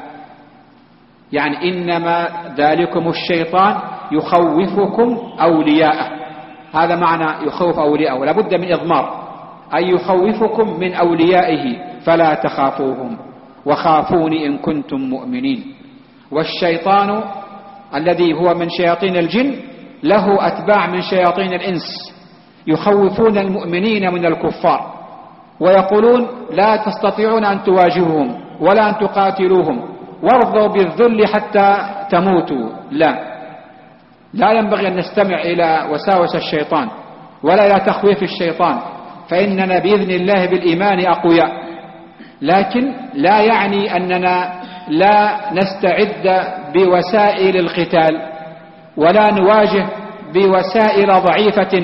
يعني إنما ذلكم الشيطان يخوفكم أولياءه. هذا معنى يخوف أولياءه، ولا بد من إضمار، أي يخوفكم من أوليائه فلا تخافوهم وخافوني إن كنتم مؤمنين. والشيطان الذي هو من شياطين الجن له أتباع من شياطين الإنس يخوفون المؤمنين من الكفار ويقولون لا تستطيعون أن تواجهوهم ولا أن تقاتلوهم وارضوا بالذل حتى تموتوا. لا ينبغي أن نستمع إلى وساوس الشيطان ولا إلى تخويف الشيطان، فإننا بإذن الله بالإيمان أقوياء. لكن لا يعني أننا لا نستعد بوسائل القتال ولا نواجه بوسائل ضعيفة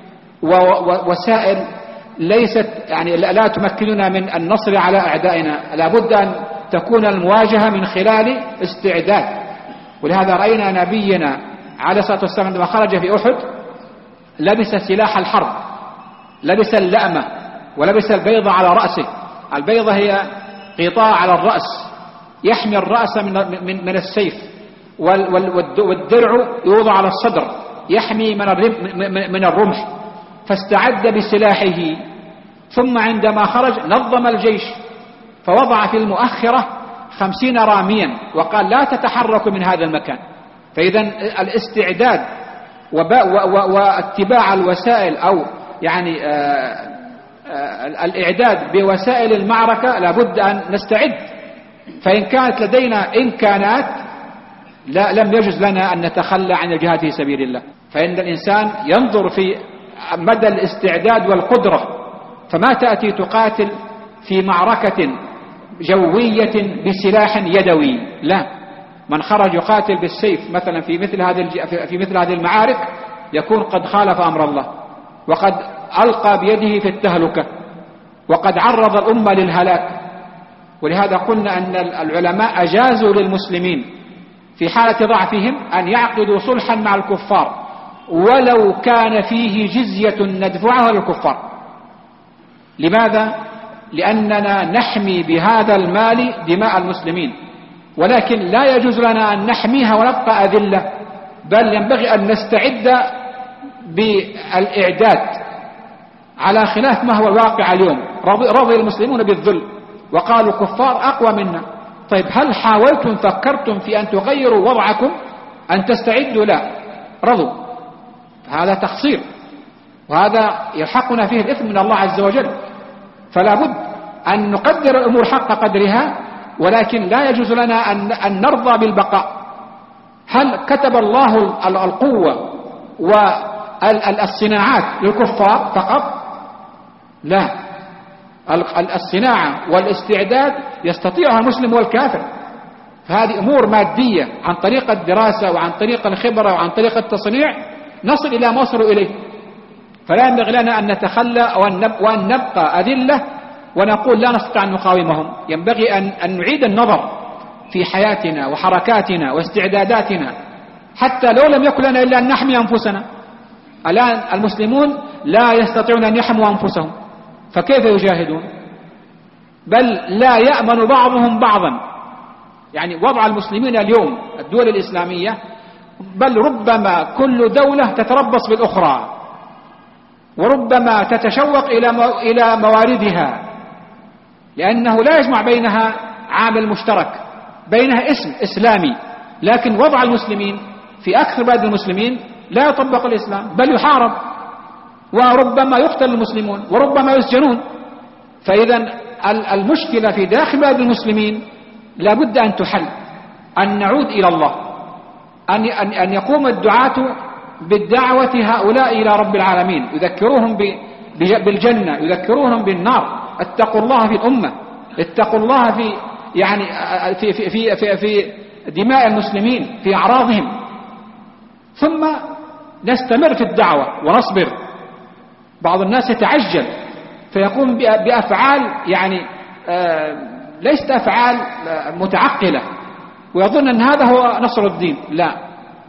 ووسائل ليست يعني لا تمكننا من النصر على أعدائنا. لا بد أن تكون المواجهة من خلال استعداد. ولهذا رأينا نبينا عليه الصلاة والسلام عندما خرج في أحد لبس سلاح الحرب، لبس اللأمة ولبس البيضة على رأسه. البيضة هي غطاء على الرأس يحمي الرأس من السيف، والدرع يوضع على الصدر يحمي من الرمح، فاستعد بسلاحه. ثم عندما خرج نظم الجيش فوضع في المؤخرة 50 راميا وقال لا تتحركوا من هذا المكان. فإذا الاستعداد واتباع الوسائل أو يعني الإعداد بوسائل المعركة لابد أن نستعد. فإن كانت لدينا إمكانات لم يجوز لنا أن نتخلى عن الجهاد في سبيل الله. فإن الإنسان ينظر في مدى الاستعداد والقدرة، فما تأتي تقاتل في معركة جوية بسلاح يدوي، لا، من خرج يقاتل بالسيف مثلا في مثل هذه المعارك يكون قد خالف أمر الله، وقد ألقى بيده في التهلكة، وقد عرض الأمة للهلاك. ولهذا قلنا أن العلماء أجازوا للمسلمين في حالة ضعفهم أن يعقدوا صلحا مع الكفار ولو كان فيه جزية ندفعها للكفار. لماذا؟ لأننا نحمي بهذا المال دماء المسلمين، ولكن لا يجوز لنا أن نحميها ونبقى أذلة، بل ينبغي أن نستعد بالإعداد على خلاف ما هو الواقع اليوم. رضي المسلمون بالذل وقالوا كفار أقوى منا. طيب هل حاولتم فكرتم في أن تغيروا وضعكم أن تستعدوا؟ لا، رضوا. هذا تقصير، وهذا يلحقنا فيه الإثم من الله عز وجل. فلا بد أن نقدر الأمور حق قدرها، ولكن لا يجوز لنا أن نرضى بالبقاء. هل كتب الله القوة والصناعات للكفار فقط؟ لا، الصناعة والاستعداد يستطيعها المسلم والكافر. هذه أمور مادية عن طريق الدراسة وعن طريق الخبرة وعن طريق التصنيع نصل إلى ما وصلوا إليه. فلا ينبغي لنا أن نتخلى وأن نبقى أذلة ونقول لا نستطيع أن نقاومهم. ينبغي أن نعيد النظر في حياتنا وحركاتنا واستعداداتنا، حتى لو لم يكن لنا إلا أن نحمي أنفسنا. الآن المسلمون لا يستطيعون أن يحموا أنفسهم، فكيف يجاهدون؟ بل لا يأمن بعضهم بعضا. يعني وضع المسلمين اليوم الدول الإسلامية، بل ربما كل دولة تتربص بالأخرى، وربما تتشوق إلى مواردها، لأنه لا يجمع بينها عامل مشترك، بينها اسم إسلامي، لكن وضع المسلمين في أكثر بلاد المسلمين لا يطبق الإسلام، بل يحارب، وربما يقتل المسلمون وربما يسجنون. فإذا المشكلة في داخل بلاد المسلمين لابد أن تحل، أن نعود إلى الله، أن يقوم الدعاة بالدعوة هؤلاء إلى رب العالمين، يذكروهم بالجنة، يذكروهم بالنار. اتقوا الله في الأمة، اتقوا الله في يعني في دماء المسلمين، في أعراضهم. ثم نستمر في الدعوة ونصبر. بعض الناس يتعجل فيقوم بأفعال يعني ليست أفعال متعقلة ويظن أن هذا هو نصر الدين. لا،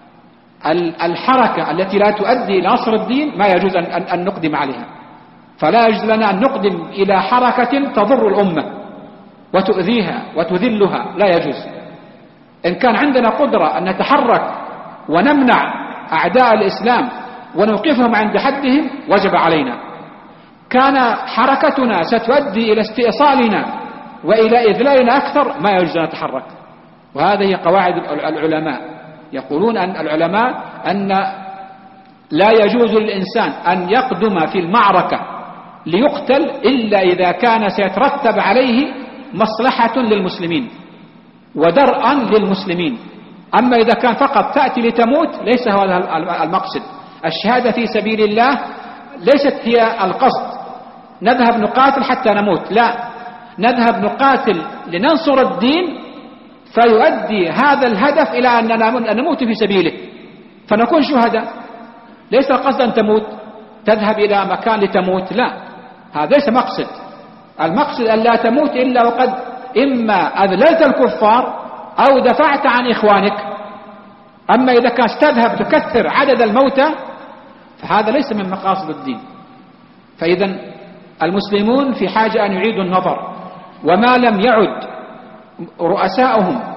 الحركة التي لا تؤدي إلى نصر الدين ما يجوز أن نقدم عليها. فلا يجوز لنا أن نقدم إلى حركة تضر الأمة وتؤذيها وتذلها، لا يجوز. إن كان عندنا قدرة أن نتحرك ونمنع أعداء الإسلام ونوقفهم عند حدهم وجب علينا. كان حركتنا ستؤدي إلى استئصالنا وإلى إذلالنا أكثر، ما يجوز أن نتحرك. وهذه قواعد العلماء. يقولون أن العلماء أن لا يجوز للإنسان أن يقدم في المعركة ليقتل إلا إذا كان سيترتب عليه مصلحة للمسلمين ودرءا للمسلمين. أما إذا كان فقط تأتي لتموت ليس هو المقصد. الشهادة في سبيل الله ليست هي القصد، نذهب نقاتل حتى نموت، لا، نذهب نقاتل لننصر الدين فيؤدي هذا الهدف إلى أن نموت في سبيله فنكون شهداء. ليس القصد أن تموت، تذهب إلى مكان لتموت، لا، هذا ليس مقصد. المقصد أن لا تموت إلا وقد إما أذللت الكفار أو دفعت عن إخوانك. أما إذا كانت تذهب تكثر عدد الموتى فهذا ليس من مقاصد الدين. فإذا المسلمون في حاجة أن يعيدوا النظر، وما لم يعد رؤساؤهم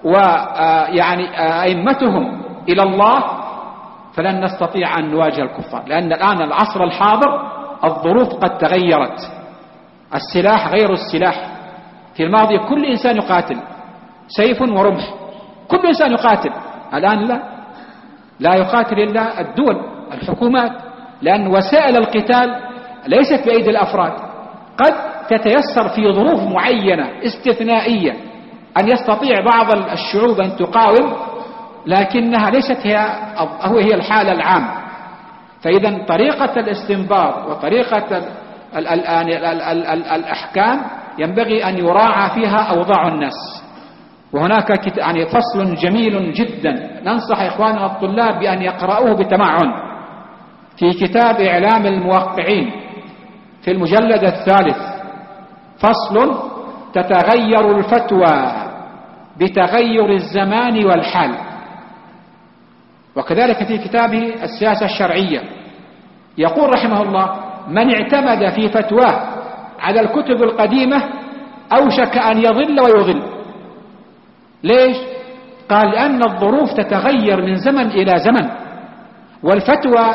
ويعني أئمتهم إلى الله فلن نستطيع أن نواجه الكفار، لأن الآن العصر الحاضر الظروف قد تغيرت، السلاح غير السلاح. في الماضي كل إنسان يقاتل سيف ورمح، كل إنسان يقاتل. الآن لا يقاتل إلا الدول الحكومات، لأن وسائل القتال ليست بأيدي الأفراد. قد تتيسر في ظروف معينة استثنائية أن يستطيع بعض الشعوب أن تقاوم، لكنها ليست هي الحالة العامة. فإذا طريقة الاستنباط وطريقة الأحكام ينبغي أن يراعى فيها أوضاع الناس. وهناك يعني فصل جميل جدا ننصح إخواننا الطلاب بأن يقرأوه بتمعن في كتاب إعلام الموقعين في المجلد 3، فصل تتغير الفتوى بتغير الزمان والحال. وكذلك في كتابه السياسة الشرعية يقول رحمه الله: من اعتمد في فتواه على الكتب القديمة أوشك أن يضل ويضل. ليش؟ قال: لأن الظروف تتغير من زمن إلى زمن، والفتوى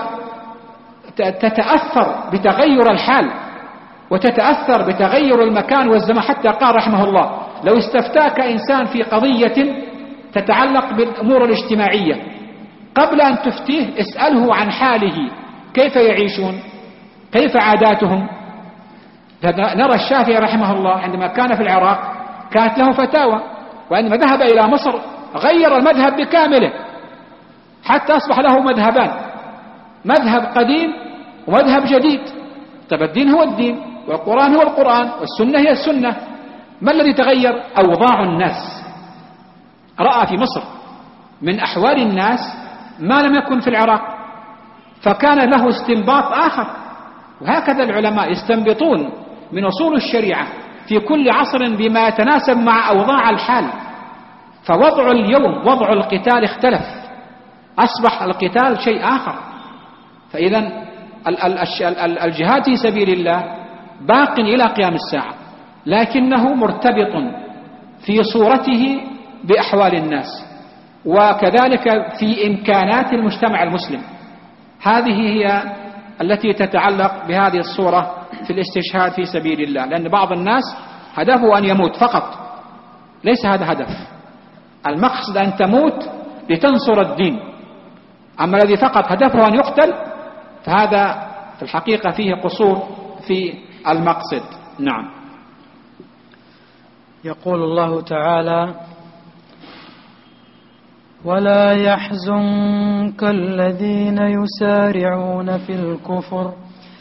تتأثر بتغير الحال وتتأثر بتغير المكان والزمان. حتى قال رحمه الله: لو استفتاك إنسان في قضية تتعلق بالأمور الاجتماعية، قبل أن تفتيه اسأله عن حاله، كيف يعيشون، كيف عاداتهم. نرى الشافعي رحمه الله عندما كان في العراق كانت له فتاوى، وعندما ذهب إلى مصر غير المذهب بكامله، حتى أصبح له مذهبان: مذهب قديم ومذهب جديد. طب الدين هو الدين، والقرآن هو القرآن، والسنة هي السنة. ما الذي تغير؟ أوضاع الناس. رأى في مصر من أحوال الناس ما لم يكن في العراق، فكان له استنباط آخر. وهكذا العلماء يستنبطون من أصول الشريعة في كل عصر بما يتناسب مع أوضاع الحال. فوضع اليوم وضع القتال اختلف، أصبح القتال شيء آخر. فإذا الجهاد في سبيل الله باق إلى قيام الساعة، لكنه مرتبط في صورته بأحوال الناس، وكذلك في إمكانات المجتمع المسلم. هذه هي التي تتعلق بهذه الصورة في الاستشهاد في سبيل الله. لأن بعض الناس هدفه أن يموت فقط، ليس هذا هدف. المقصد أن تموت لتنصر الدين. أما الذي فقط هدفه أن يقتل فهذا في الحقيقة فيه قصور في المقصد. نعم. يقول الله تعالى: ولا يحزنك الذين يسارعون في الكفر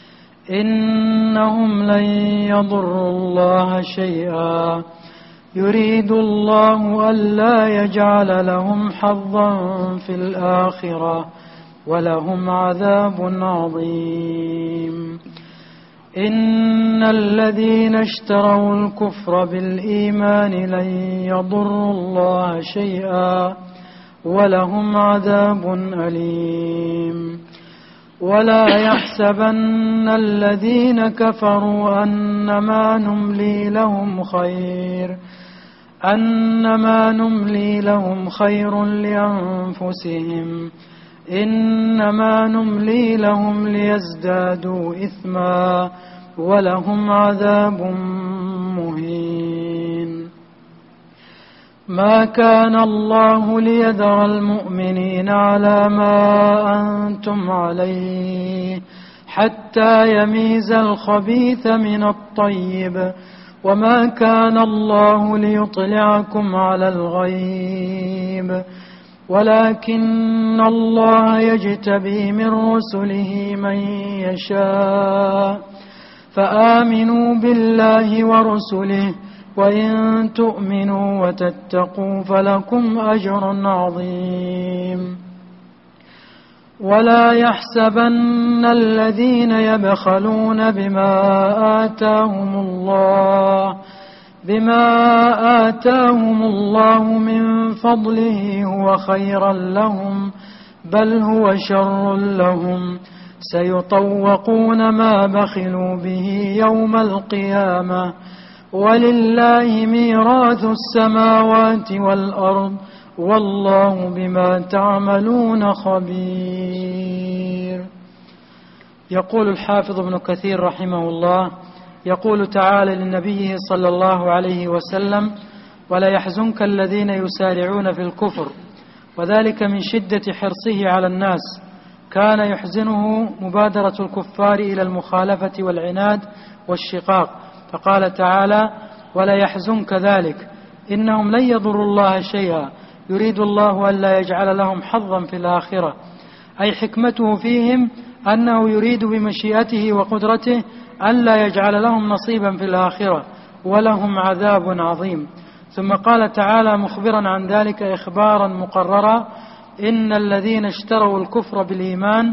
إنهم لن يضروا الله شيئا يريد الله ألا يجعل لهم حظا في الآخرة ولهم عذاب عظيم. إن الذين اشتروا الكفر بالإيمان لن يضروا الله شيئا ولهم عذاب أليم. ولا يحسبن الذين كفروا أنما نملي لهم خير لأنفسهم إنما نملي لهم ليزدادوا إثما ولهم عذاب مهين. ما كان الله ليذر المؤمنين على ما أنتم عليه حتى يميز الخبيث من الطيب وما كان الله ليطلعكم على الغيب ولكن الله يجتبي من رسله من يشاء فآمنوا بالله ورسله وإن تؤمنوا وتتقوا فلكم أجر عظيم. ولا يحسبن الذين يبخلون بما آتاهم الله من فضله هو خيرا لهم بل هو شر لهم سيطوقون ما بخلوا به يوم القيامة ولله ميراث السماوات والأرض والله بما تعملون خبير. يقول الحافظ ابن كثير رحمه الله: يقول تعالى لنبيه صلى الله عليه وسلم: ولا يحزنك الذين يسارعون في الكفر، وذلك من شدة حرصه على الناس. كان يحزنه مبادرة الكفار إلى المخالفة والعناد والشقاق، فقال تعالى: ولا يحزنك ذلك، إنهم لن يضروا الله شيئا، يريد الله ألا يجعل لهم حظا في الآخرة. أي حكمته فيهم أنه يريد بمشيئته وقدرته ألا يجعل لهم نصيبا في الآخرة، ولهم عذاب عظيم. ثم قال تعالى مخبرا عن ذلك إخبارا مقررا: إن الذين اشتروا الكفر بالإيمان،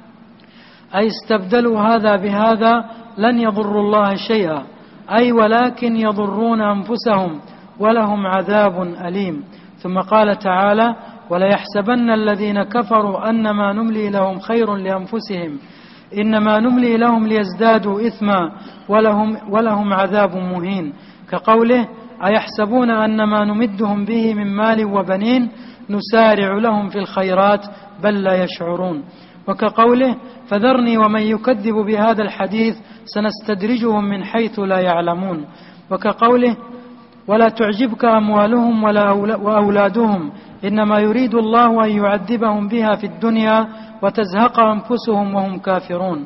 أي استبدلوا هذا بهذا، لن يضروا الله شيئا، أي ولكن يضرون أنفسهم، ولهم عذاب أليم. ثم قال تعالى: ولا يحسبن الذين كفروا أنما نملي لهم خير لأنفسهم، إنما نملي لهم ليزدادوا إثما ولهم عذاب مهين. كقوله: أيحسبون أنما نمدهم به من مال وبنين نسارع لهم في الخيرات بل لا يشعرون. وكقوله: فذرني ومن يكذب بهذا الحديث سنستدرجهم من حيث لا يعلمون. وكقوله: ولا تعجبك أموالهم وأولادهم، إنما يريد الله أن يعذبهم بها في الدنيا وتزهق أنفسهم وهم كافرون.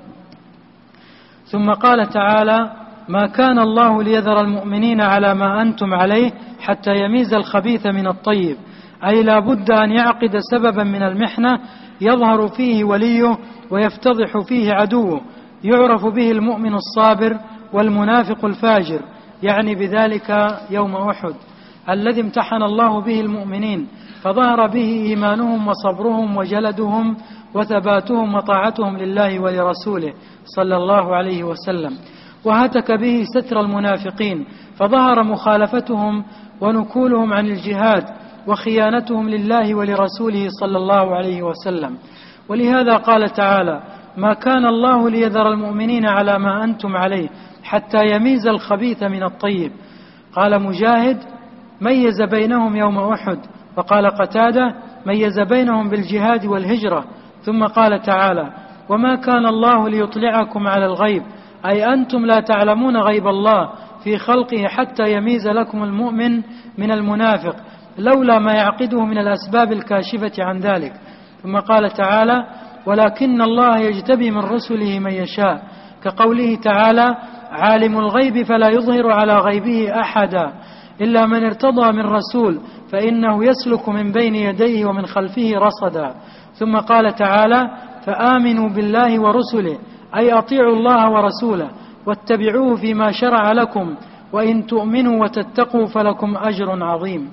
ثم قال تعالى: ما كان الله ليذر المؤمنين على ما أنتم عليه حتى يميز الخبيث من الطيب، أي لا بد أن يعقد سببا من المحنة يظهر فيه وليه ويفتضح فيه عدوه، يعرف به المؤمن الصابر والمنافق الفاجر، يعني بذلك يوم أحد الذي امتحن الله به المؤمنين، فظهر به إيمانهم وصبرهم وجلدهم وثباتهم وطاعتهم لله ولرسوله صلى الله عليه وسلم، وهتك به ستر المنافقين، فظهر مخالفتهم ونكولهم عن الجهاد وخيانتهم لله ولرسوله صلى الله عليه وسلم. ولهذا قال تعالى: ما كان الله ليذر المؤمنين على ما أنتم عليه حتى يميز الخبيث من الطيب. قال مجاهد: ميز بينهم يوم أحد. وقال قتادة: ميز بينهم بالجهاد والهجرة. ثم قال تعالى: وما كان الله ليطلعكم على الغيب، أي أنتم لا تعلمون غيب الله في خلقه حتى يميز لكم المؤمن من المنافق، لولا ما يعقده من الأسباب الكاشفة عن ذلك. ثم قال تعالى: ولكن الله يجتبي من رسله من يشاء. كقوله تعالى: عالم الغيب فلا يظهر على غيبه أحدا إلا من ارتضى من رسول فإنه يسلك من بين يديه ومن خلفه رصدا. ثم قال تعالى: فآمنوا بالله ورسله، أي أطيعوا الله ورسوله واتبعوه فيما شرع لكم، وإن تؤمنوا وتتقوا فلكم أجر عظيم.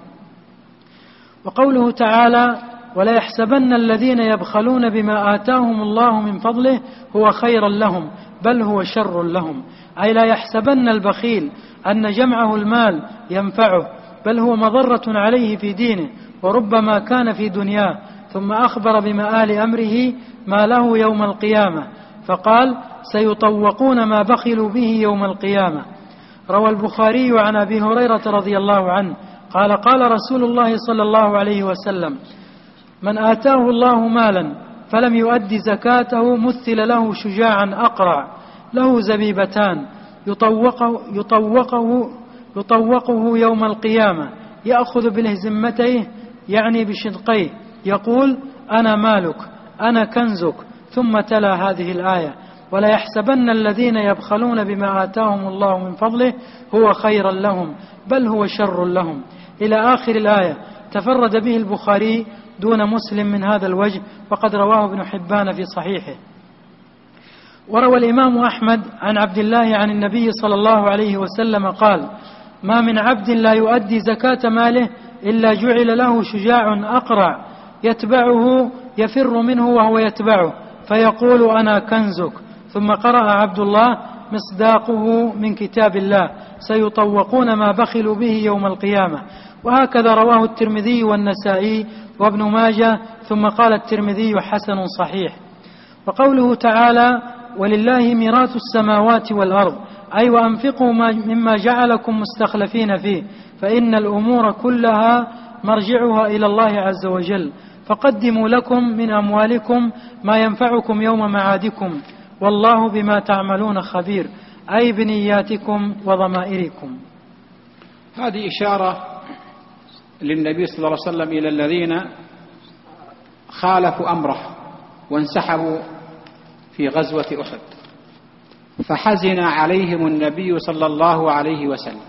وقوله تعالى: ولا يحسبن الذين يبخلون بما آتاهم الله من فضله هو خيرا لهم بل هو شر لهم، أي لا يحسبن البخيل أن جمعه المال ينفعه، بل هو مضرة عليه في دينه وربما كان في دنياه. ثم أخبر بمآل أمره ما له يوم القيامة، فقال: سيطوقون ما بخلوا به يوم القيامة. روى البخاري عن أبي هريرة رضي الله عنه قال: قال رسول الله صلى الله عليه وسلم: من آتاه الله مالا فلم يؤد زكاته مثل له شجاعا أقرع له زبيبتان يطوقه يوم القيامة، يأخذ بلهزمتيه يعني بشدقيه، يقول: أنا مالك أنا كنزك. ثم تلا هذه الآية: ولا يحسبن الذين يبخلون بما آتاهم الله من فضله هو خيرا لهم بل هو شر لهم، إلى آخر الآية. تفرد به البخاري دون مسلم من هذا الوجه، وقد رواه ابن حبان في صحيحه. وروى الإمام أحمد عن عبد الله عن النبي صلى الله عليه وسلم قال: ما من عبد لا يؤدي زكاة ماله إلا جعل له شجاع أقرع يتبعه يفر منه وهو يتبعه فيقول: أنا كنزك. ثم قرأ عبد الله مصداقه من كتاب الله: سيطوقون ما بخلوا به يوم القيامة. وهكذا رواه الترمذي والنسائي وابن ماجه. ثم قال الترمذي: حسن صحيح. وقوله تعالى: ولله ميراث السماوات والأرض، أي وأنفقوا مما جعلكم مستخلفين فيه، فإن الأمور كلها مرجعها إلى الله عز وجل، فقدموا لكم من أموالكم ما ينفعكم يوم معادكم، والله بما تعملون خبير، أي بنياتكم وضمائركم. هذه إشارة للنبي صلى الله عليه وسلم إلى الذين خالفوا أمره وانسحبوا في غزوة أحد، فحزن عليهم النبي صلى الله عليه وسلم،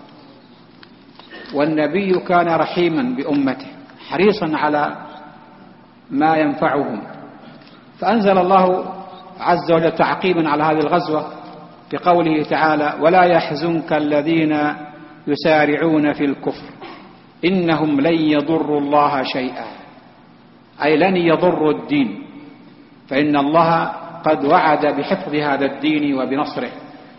والنبي كان رحيما بأمته حريصا على ما ينفعهم، فأنزل الله عز وجل تعقيبا على هذه الغزوة بقوله تعالى: ولا يحزنك الذين يسارعون في الكفر إنهم لن يضروا الله شيئا، أي لن يضروا الدين، فإن الله قد وعد بحفظ هذا الدين وبنصره.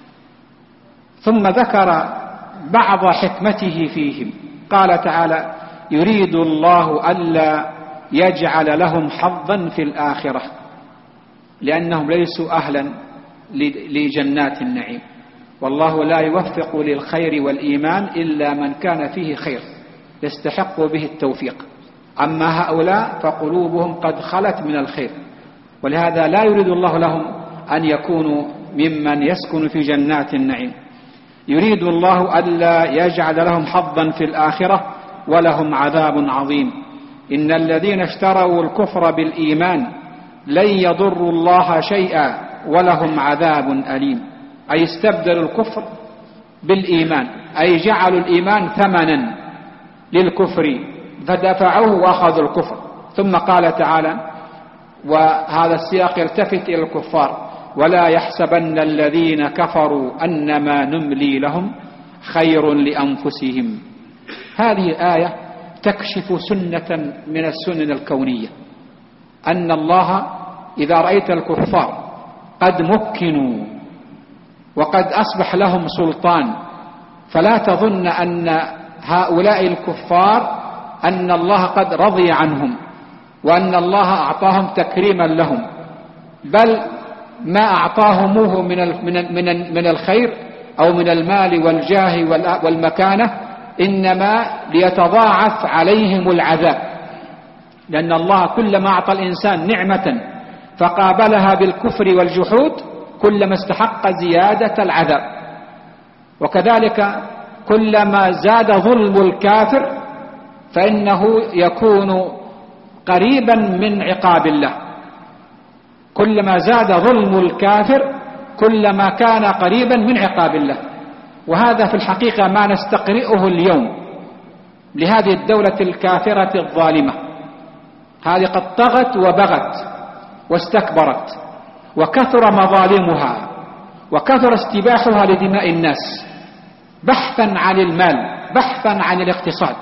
ثم ذكر بعض حكمته فيهم، قال تعالى: يريد الله ألا يجعل لهم حظا في الآخرة لأنهم ليسوا أهلا لجنات النعيم، والله لا يوفق للخير والإيمان إلا من كان فيه خير يستحق به التوفيق، أما هؤلاء فقلوبهم قد خلت من الخير، ولهذا لا يريد الله لهم أن يكونوا ممن يسكن في جنات النعيم. يريد الله ألا يجعل لهم حظا في الآخرة ولهم عذاب عظيم. إن الذين اشتروا الكفر بالإيمان لن يضروا الله شيئا ولهم عذاب أليم، أي استبدلوا الكفر بالإيمان، أي جعلوا الإيمان ثمنا للكفر فدفعوه وأخذوا الكفر. ثم قال تعالى، وهذا السياق يلتفت إلى الكفار: ولا يحسبن الذين كفروا أنما نملي لهم خير لأنفسهم. هذه الآية تكشف سنة من السنن الكونية، أن الله إذا رأيت الكفار قد مكنوا وقد أصبح لهم سلطان، فلا تظن أن هؤلاء الكفار أن الله قد رضي عنهم وأن الله أعطاهم تكريما لهم، بل ما أعطاهموه من الخير أو من المال والجاه والمكانة إنما ليتضاعف عليهم العذاب، لأن الله كلما أعطى الإنسان نعمة فقابلها بالكفر والجحود كلما استحق زيادة العذاب، وكذلك كلما زاد ظلم الكافر فإنه يكون قريبا من عقاب الله، كلما زاد ظلم الكافر كلما كان قريبا من عقاب الله. وهذا في الحقيقة ما نستقرئه اليوم لهذه الدولة الكافرة الظالمة، هذه قد طغت وبغت واستكبرت وكثر مظالمها وكثر استباحها لدماء الناس بحثا عن المال، بحثا عن الاقتصاد.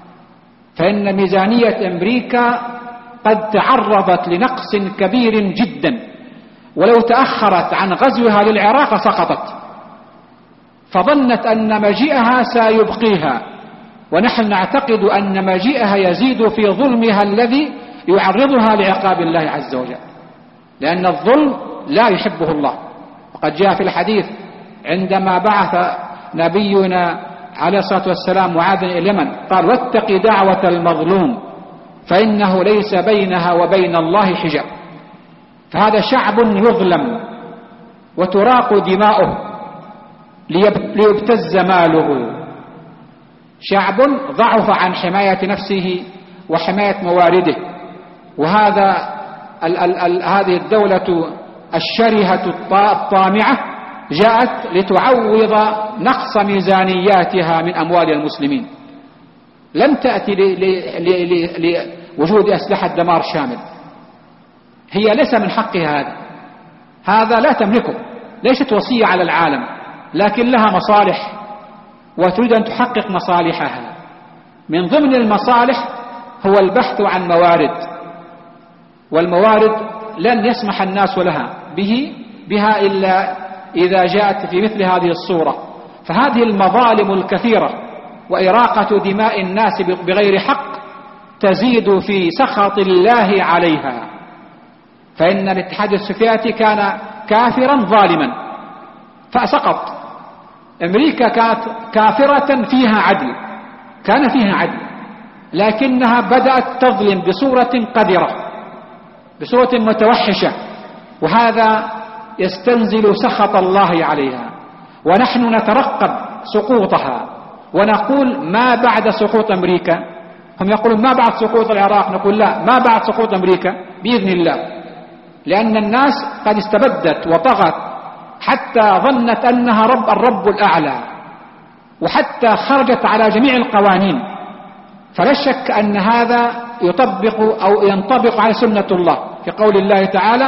فإن ميزانية أمريكا قد تعرضت لنقص كبير جدا، ولو تأخرت عن غزوها للعراق سقطت، فظنت أن مجيئها سيبقيها، ونحن نعتقد أن مجيئها يزيد في ظلمها الذي يعرضها لعقاب الله عز وجل، لأن الظلم لا يحبه الله. وقد جاء في الحديث عندما بعث نبينا عليه الصلاة والسلام معاذا إلى اليمن قال: واتق دعوة المظلوم فإنه ليس بينها وبين الله حجاب. فهذا شعب يظلم وتراق دماؤه ليبتز ماله، شعب ضعف عن حماية نفسه وحماية موارده. وهذا هذه الدولة الشرهة الطامعة جاءت لتعوض نقص ميزانياتها من أموال المسلمين، لم تأتي لوجود أسلحة دمار شامل، هي ليس من حقها هذا لا تملكه، ليست وصية على العالم، لكن لها مصالح وتريد أن تحقق مصالحها. من ضمن المصالح هو البحث عن موارد، والموارد لن يسمح الناس لها بها إلا إذا جاءت في مثل هذه الصورة. فهذه المظالم الكثيرة وإراقة دماء الناس بغير حق تزيد في سخط الله عليها. فإن الاتحاد السوفيتي كان كافرا ظالما فسقط، أمريكا كانت كافرة فيها عدل، كان فيها عدل، لكنها بدأت تظلم بصورة قذرة، بصورة متوحشة، وهذا يستنزل سخط الله عليها. ونحن نترقب سقوطها ونقول ما بعد سقوط أمريكا. هم يقولون ما بعد سقوط العراق، نقول لا، ما بعد سقوط أمريكا بإذن الله، لأن الناس قد استبدت وطغت حتى ظنت أنها الرب الأعلى، وحتى خرجت على جميع القوانين. فلا شك أن هذا يطبق أو ينطبق على سنة الله في قول الله تعالى: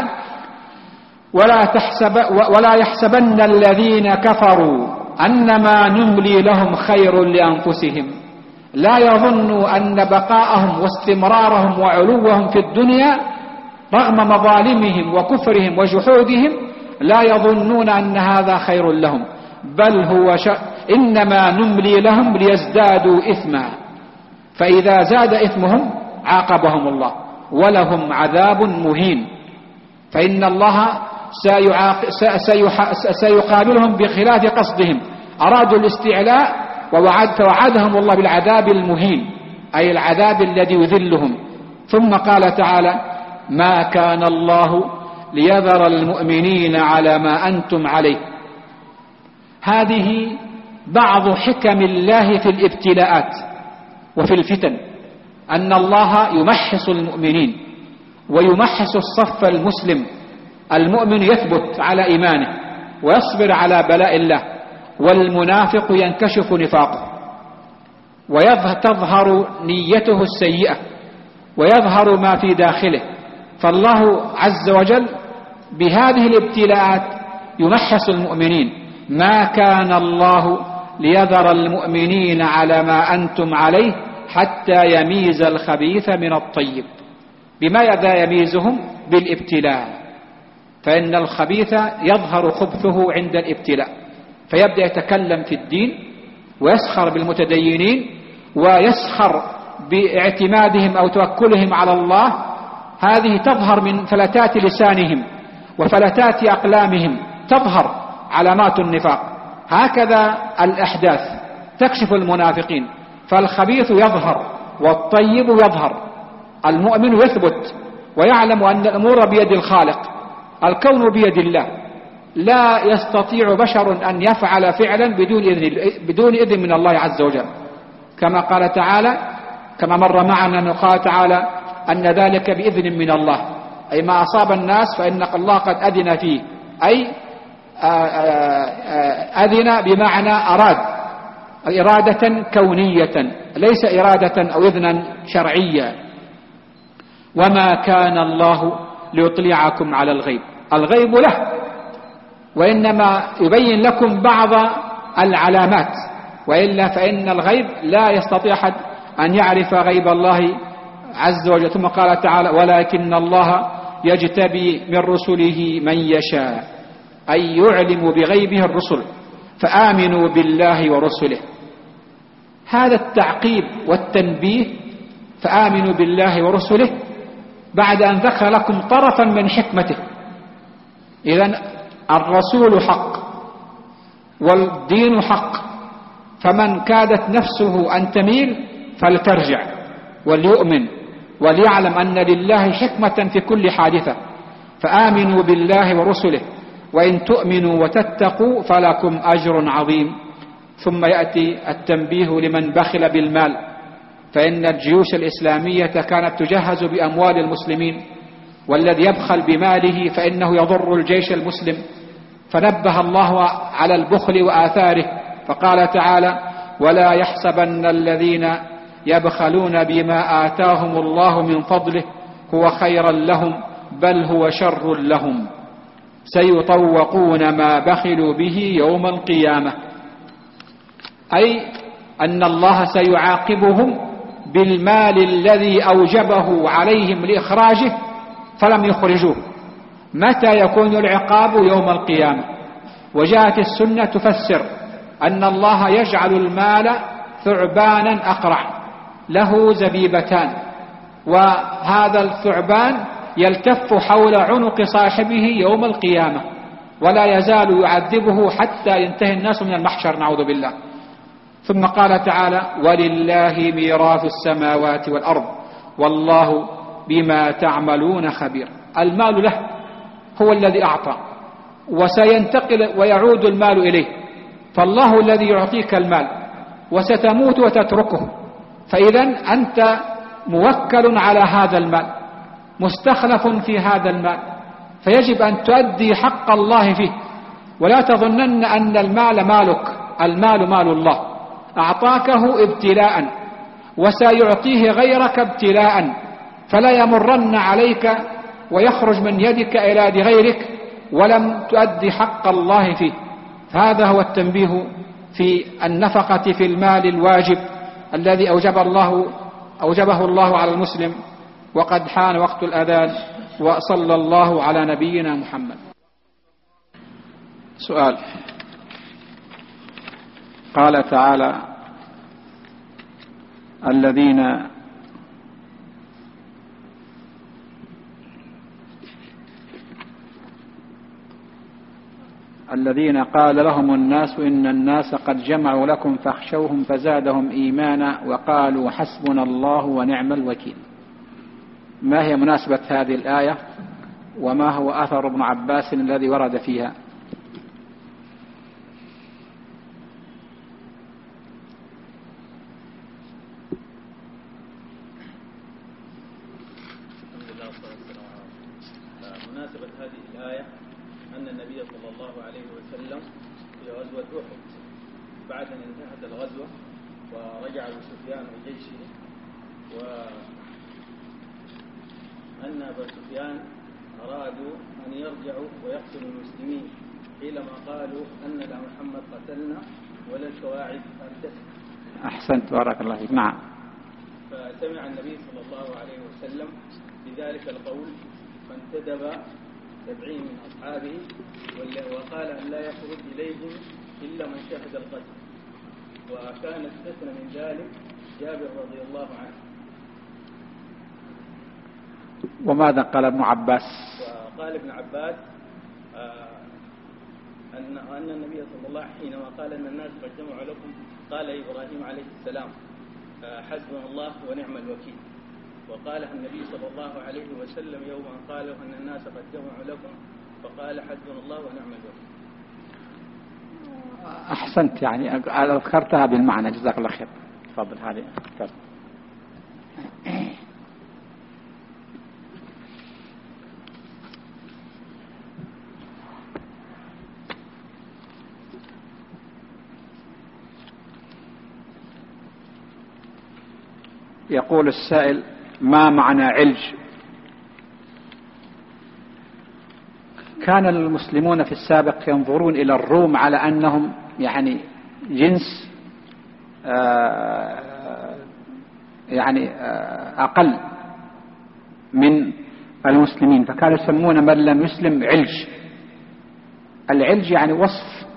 ولا يحسبن الذين كفروا أنما نملي لهم خير لأنفسهم. لا يظنوا أن بقاءهم واستمرارهم وعلوهم في الدنيا رغم مظالمهم وكفرهم وجحودهم، لا يظنون أن هذا خير لهم، بل هو إنما نملي لهم ليزدادوا إثما، فإذا زاد إثمهم عاقبهم الله ولهم عذاب مهين. فإن الله سيقابلهم بخلاف قصدهم، أرادوا الاستعلاء فوعدهم الله بالعذاب المهين، أي العذاب الذي يذلهم. ثم قال تعالى: ما كان الله ليذر المؤمنين على ما أنتم عليه. هذه بعض حكم الله في الابتلاءات وفي الفتن، أن الله يمحص المؤمنين ويمحص الصف المسلم. المؤمن يثبت على إيمانه ويصبر على بلاء الله، والمنافق ينكشف نفاقه وتظهر نيته السيئة ويظهر ما في داخله. فالله عز وجل بهذه الابتلاءات يمحص المؤمنين. ما كان الله ليذر المؤمنين على ما أنتم عليه حتى يميز الخبيث من الطيب. بماذا يميزهم؟ بالابتلاء، فإن الخبيث يظهر خبثه عند الابتلاء، فيبدأ يتكلم في الدين ويسخر بالمتدينين ويسخر باعتمادهم أو توكلهم على الله. هذه تظهر من فلتات لسانهم وفلتات أقلامهم، تظهر علامات النفاق. هكذا الأحداث تكشف المنافقين، فالخبيث يظهر والطيب يظهر. المؤمن يثبت ويعلم أن الأمور بيد الخالق، الكون بيد الله، لا يستطيع بشر أن يفعل فعلا بدون إذن من الله عز وجل، كما قال تعالى، كما مر معنا أنه قال تعالى أن ذلك بإذن من الله، أي ما أصاب الناس فإن الله قد أذن فيه، أي أذن بمعنى أراد، إرادة كونية ليس إرادة أو إذنا شرعيا. وما كان الله ليطلعكم على الغيب، الغيب له، وإنما يبين لكم بعض العلامات، وإلا فإن الغيب لا يستطيع أحد أن يعرف غيب الله عز وجل. ثم قال تعالى: ولكن الله يجتبي من رسله من يشاء، أي يعلم بغيبه الرسل، فآمنوا بالله ورسله. هذا التعقيب والتنبيه، فآمنوا بالله ورسله، بعد أن ذكر لكم طرفا من حكمته. إذن الرسول حق والدين حق، فمن كادت نفسه أن تميل فلترجع وليؤمن وليعلم أن لله حكمة في كل حادثة. فآمنوا بالله ورسله وإن تؤمنوا وتتقوا فلكم أجر عظيم. ثم يأتي التنبيه لمن بخل بالمال، فإن الجيوش الإسلامية كانت تجهز بأموال المسلمين، والذي يبخل بماله فإنه يضر الجيش المسلم. فنبه الله على البخل وآثاره، فقال تعالى: ولا يحسبن الذين يبخلون بما آتاهم الله من فضله هو خيرا لهم بل هو شر لهم سيطوقون ما بخلوا به يوم القيامة، أي أن الله سيعاقبهم بالمال الذي أوجبه عليهم لإخراجه فلم يخرجوه. متى يكون العقاب؟ يوم القيامة. وجاءت السنة تفسر أن الله يجعل المال ثعبانا أقرع له زبيبتان، وهذا الثعبان يلتف حول عنق صاحبه يوم القيامة، ولا يزال يعذبه حتى ينتهي الناس من المحشر، نعوذ بالله. ثم قال تعالى: ولله ميراث السماوات والأرض والله بما تعملون خبير. المال له، هو الذي أعطى، وسينتقل ويعود المال إليه، فالله الذي يعطيك المال، وستموت وتتركه، فإذا أنت موكل على هذا المال، مستخلف في هذا المال، فيجب أن تؤدي حق الله فيه. ولا تظنن أن المال مالك، المال مال الله، أعطاكه ابتلاء، وسيعطيه غيرك ابتلاء، فلا يمرن عليك ويخرج من يدك إلى غيرك ولم تؤدي حق الله فيه. هذا هو التنبيه في النفقة في المال الواجب الذي أوجبه الله على المسلم. وقد حان وقت الأذان، وصلى الله على نبينا محمد. سؤال: قال تعالى: الذين قال لهم الناس إن الناس قد جمعوا لكم فاخشوهم فزادهم إيمانا وقالوا حسبنا الله ونعم الوكيل. ما هي مناسبة هذه الآية، وما هو أثر ابن عباس الذي ورد فيها؟ مناسبة هذه الآية أن النبي صلى الله عليه وسلم في غزوة أحد بعد أن انتهت الغزوة ورجع أبو سفيان وجيشه، وأن أبا سفيان أرادوا أن يرجعوا ويقتلوا المسلمين حينما قالوا أن لا محمد قتلنا ولا الكواعب أردتنا. أحسنت، بارك الله فيك. نعم. فسمع النبي صلى الله عليه وسلم بذلك القول فانتدب 70 من أصحابه وقال أن لا يخرج إليهم إلا من شهد القتل، وكان استثنى من ذلك جابر رضي الله عنه. وماذا قال ابن عباس؟ وقال ابن عباس أن النبي صلى الله عليه وسلم حينما قال أن الناس قد جمعوا لكم قال إبراهيم عليه السلام حسبنا الله ونعم الوكيل، وقالها النبي صلى الله عليه وسلم يوم أن قالوا أن الناس قد جمعوا لكم فقال حسبنا الله ونعم الوكيل. أحسنت، يعني أذكرتها بالمعنى، جزاك الله خير. تفضل. هذه أذكرت. يقول السائل: ما معنى علج؟ كان المسلمون في السابق ينظرون إلى الروم على أنهم يعني جنس أقل من المسلمين، فكانوا يسمون من لم يسلم علج. العلج يعني وصف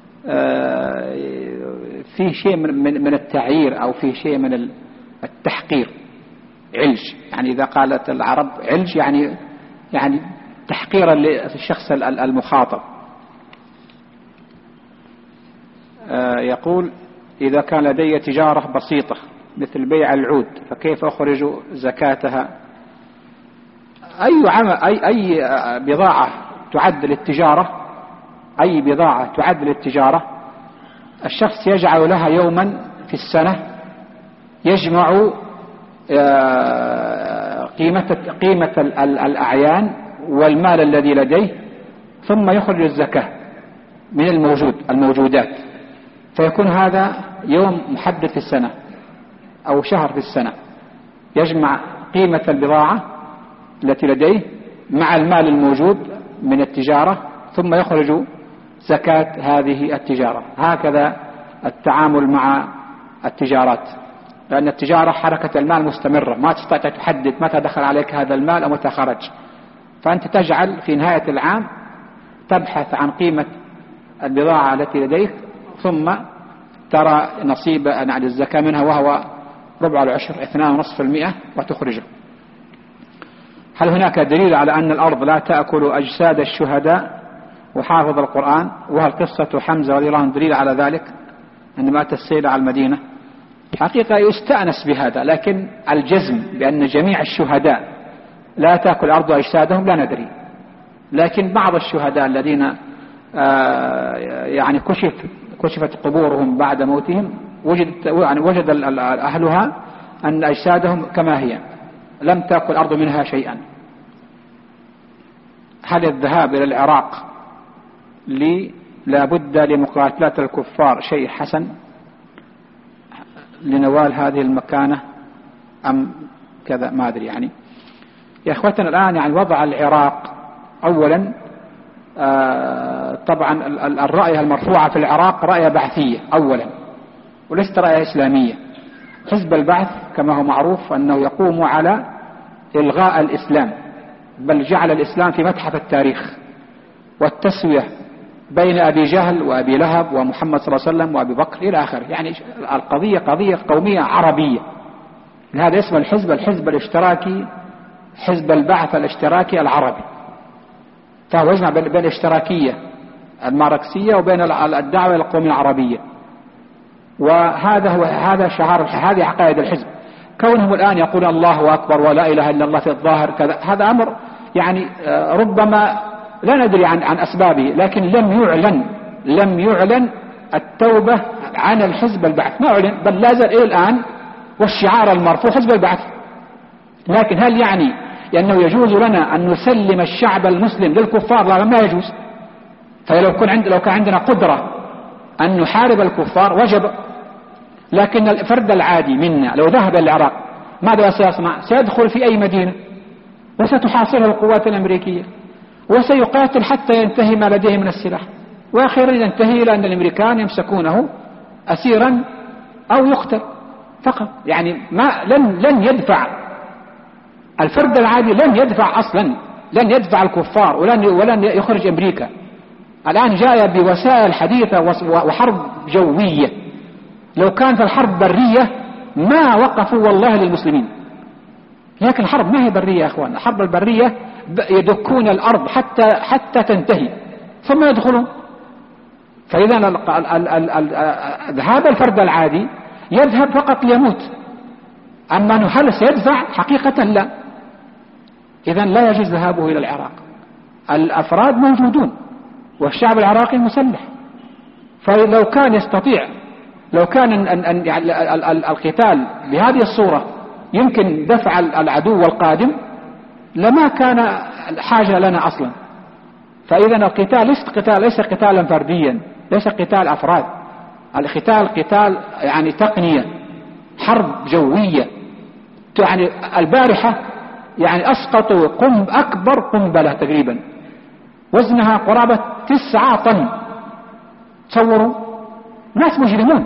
فيه شيء من التعيير أو فيه شيء من التحقير. علج يعني إذا قالت العرب علج يعني تحقيرا للشخص المخاطب. يقول: إذا كان لدي تجارة بسيطة مثل بيع العود فكيف أخرج زكاتها؟ أي بضاعة تعد للتجارة، أي بضاعة تعد للتجارة الشخص يجعل لها يوما في السنة يجمع قيمة الأعيان والمال الذي لديه، ثم يخرج الزكاة من الموجودات، فيكون هذا يوم محدد في السنة أو شهر في السنة، يجمع قيمة البضاعة التي لديه مع المال الموجود من التجارة، ثم يخرج زكاة هذه التجارة. هكذا التعامل مع التجارات، لأن التجارة حركة المال مستمرة، ما تستطيع تحدد متى دخل عليك هذا المال أو متى خرج، فأنت تجعل في نهاية العام تبحث عن قيمة البضاعة التي لديك، ثم ترى نصيب عن الزكاة منها وهو ربع العشر 2.5% وتخرجه. هل هناك دليل على أن الأرض لا تأكل أجساد الشهداء وحافظ القرآن. وهل قصة حمزة رضي الله عنه دليل على ذلك عندما أتى السيل على المدينة؟ حقيقة يستأنس بهذا، لكن الجزم بأن جميع الشهداء لا تأكل الأرض أجسادهم لا ندري. لكن بعض الشهداء الذين يعني كشفت قبورهم بعد موتهم وجد أهلها أن أجسادهم كما هي لم تأكل الأرض منها شيئا. هل الذهاب إلى العراق لا بد لمقاتلة الكفار شيء حسن لنوال هذه المكانة أم كذا؟ ما أدري. يعني يا أخوتنا الآن يعني وضع العراق أولا طبعا الرأي المرفوعة في العراق رأي بعثية أولا وليست رأي إسلامية. حزب البعث كما هو معروف أنه يقوم على إلغاء الإسلام، بل جعل الإسلام في متحف التاريخ، والتسوية بين أبي جهل وأبي لهب ومحمد صلى الله عليه وسلم وأبي بكر إلى آخره. يعني القضية قضية قومية عربية. هذا اسم الحزب الاشتراكي، حزب البعث الاشتراكي العربي، فهو يجمع بين الاشتراكية الماركسية وبين الدعوة القومية العربية. هذا شعار، هذه عقائد الحزب. كونهم الآن يقول الله أكبر ولا إله إلا الله في الظاهر كذا، هذا أمر يعني ربما لا ندري عن أسبابه، لكن لم يعلن التوبة عن الحزب البعث، ما أعلن، بل لا زال إلى الآن والشعار المرفوع حزب البعث. لكن هل يعني لأنه يجوز لنا أن نسلم الشعب المسلم للكفار؟ لا، ما يجوز. فلو كان عندنا قدرة أن نحارب الكفار وجب. لكن الفرد العادي منا لو ذهب إلى العراق ماذا سيصنع؟ سيدخل في أي مدينة وستحاصره القوات الأمريكية وسيقاتل حتى ينتهي ما لديه من السلاح، وأخيرا ينتهي إلى أن الأمريكان يمسكونه أسيرا أو يقتل فقط. يعني لن يدفع الفرد العادي، لن يدفع أصلا، لن يدفع الكفار ولن يخرج أمريكا. الآن جاء بوسائل حديثة وحرب جوية. لو كانت الحرب برية ما وقفوا والله للمسلمين، لكن الحرب ما هي برية يا أخوان. الحرب البرية يدكون الأرض حتى تنتهي ثم يدخلون. فإذا هذا الفرد العادي يذهب فقط ليموت، أما هل سيدفع؟ حقيقة لا. إذن لا يجوز ذهابه إلى العراق. الأفراد موجودون والشعب العراقي مسلح، فلو كان يستطيع، لو كان القتال بهذه الصورة يمكن دفع العدو القادم لما كان حاجة لنا أصلا. فإذا القتال ليس قتالا فرديا، ليس قتال أفراد. قتال يعني تقنية، حرب جوية. يعني البارحة يعني أسقطوا أكبر قنبلة تقريبا وزنها قرابة 9 طن. تصوروا ناس مجرمون،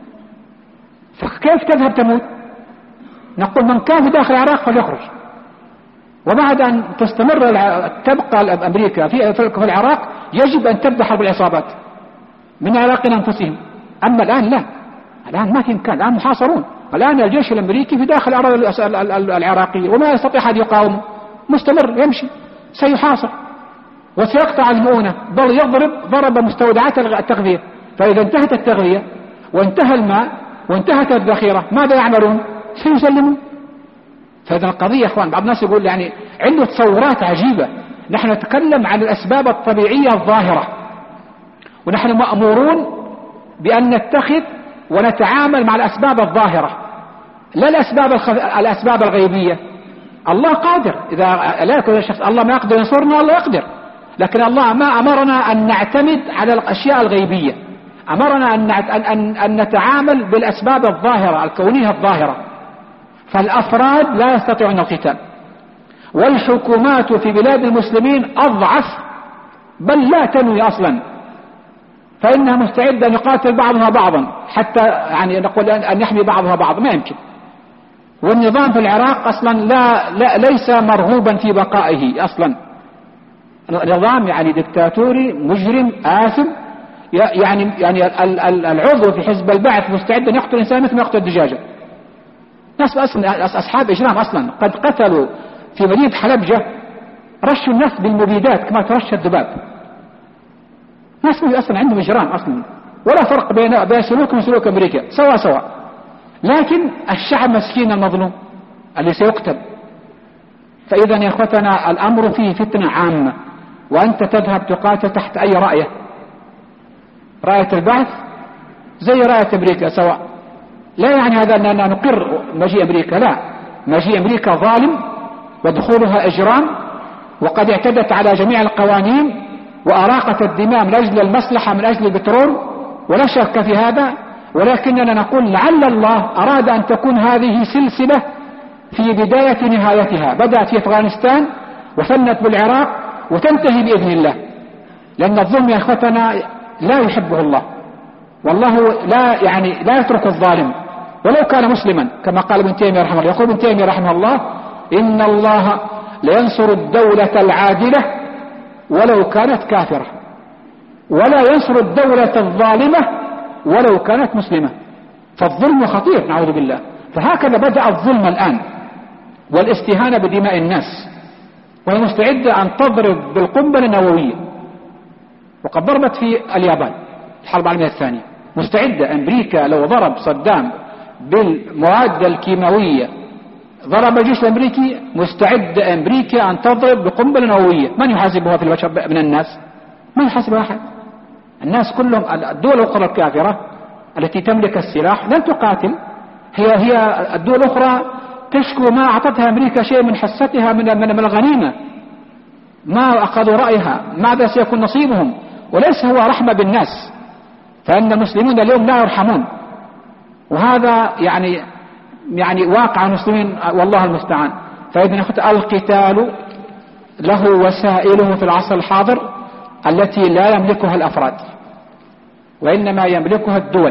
فكيف تذهب تموت؟ نقول من كان في داخل العراق فليخرج، وبعد أن تبقى أمريكا في العراق يجب أن تبدأ حرب العصابات من عراقنا أنفسهم. أما الآن لا، الآن ما في إمكان، الآن محاصرون. الآن الجيش الأمريكي في داخل الأراضي العراقية وما يستطيع أحد يقاومه، مستمر يمشي، سيحاصر وسيقطع المؤونة، بل ضرب مستودعات التغذية. فإذا انتهت التغذية وانتهى الماء وانتهت الذخيرة ماذا يعملون؟ سيسلمون. فإذا القضية يا أخوان، بعض الناس يقول يعني عنده تصورات عجيبة. نحن نتكلم عن الأسباب الطبيعية الظاهرة، ونحن مأمورون بأن نتخذ ونتعامل مع الأسباب الظاهرة لا الأسباب الغيبية. الله قادر، إذا لا يكون الشخص الله ما يقدر ينصرنا، الله يقدر، لكن الله ما أمرنا أن نعتمد على الأشياء الغيبية، أمرنا أن نتعامل بالأسباب الظاهرة الكونية الظاهرة. فالأفراد لا يستطيعون القتال، والحكومات في بلاد المسلمين أضعف بل لا تنوي أصلا، فإنها مستعدة أن يقاتل بعضها بعضا حتى يعني نقول أن يحمي بعضها بعض، ما يمكن. والنظام في العراق أصلا ليس مرغوبا في بقائه أصلا. نظام يعني دكتاتوري مجرم آثم. يعني العضو في حزب البعث مستعد أن يقتل إنسان مثل ما يقتل الدجاجة. ناس أصحاب إجرام أصلا قد قتلوا في مدينة حلبجة، رشوا الناس بالمبيدات كما ترش الذباب. ناس أصلا عندهم إجرام أصلا، ولا فرق بين سلوكهم وسلوك أمريكا، سواء. لكن الشعب مسكين المظلوم اللي سيقتل. فإذا يا إخوتنا الأمر فيه فتنة عامة، وأنت تذهب تقاتل تحت أي راية، راية البعث زي راية أمريكا سواء. لا يعني هذا أننا نقر مجيء أمريكا، لا، مجيء أمريكا ظالم ودخولها إجرام، وقد اعتدت على جميع القوانين وأراقت الدماء من أجل المصلحة، من أجل البترول، ولا شك في هذا. ولكننا نقول لعل الله أراد أن تكون هذه سلسلة في بداية نهايتها، بدأت في أفغانستان وثنت بالعراق وتنتهي بإذن الله. لأن الظلم يا أخوتنا لا يحبه الله، والله لا يترك الظالم ولو كان مسلما، كما قال ابن تيمية رحمه الله. يقول ابن تيمية رحمه الله: إن الله لينصر الدولة العادلة ولو كانت كافرة، ولا ينصر الدولة الظالمة ولو كانت مسلمة. فالظلم خطير نعوذ بالله. فهكذا بدأ الظلم الآن، والاستهانة بدماء الناس، وهي مستعدة أن تضرب بالقنبلة النووية، وقد ضربت في اليابان الحرب العالمية الثانية، مستعدة. أمريكا لو ضرب صدام بالمواد الكيماوية، ضرب الجيش الأمريكي، مستعد أمريكا أن تضرب بقنبلة نووية. من يحاسبها في البشر من الناس؟ ما يحاسب أحد. الناس كلهم، الدول الأخرى الكافرة التي تملك السلاح لن تقاتل، هي الدول الأخرى تشكو ما أعطتها أمريكا شيء من حصتها من الغنيمة، ما أخذوا رأيها، ماذا سيكون نصيبهم، وليس هو رحمة بالناس. فإن المسلمون اليوم لا يرحمون، وهذا يعني واقع المسلمين والله المستعان. فإذن القتال له وسائله في العصر الحاضر التي لا يملكها الأفراد، وإنما يملكها الدول.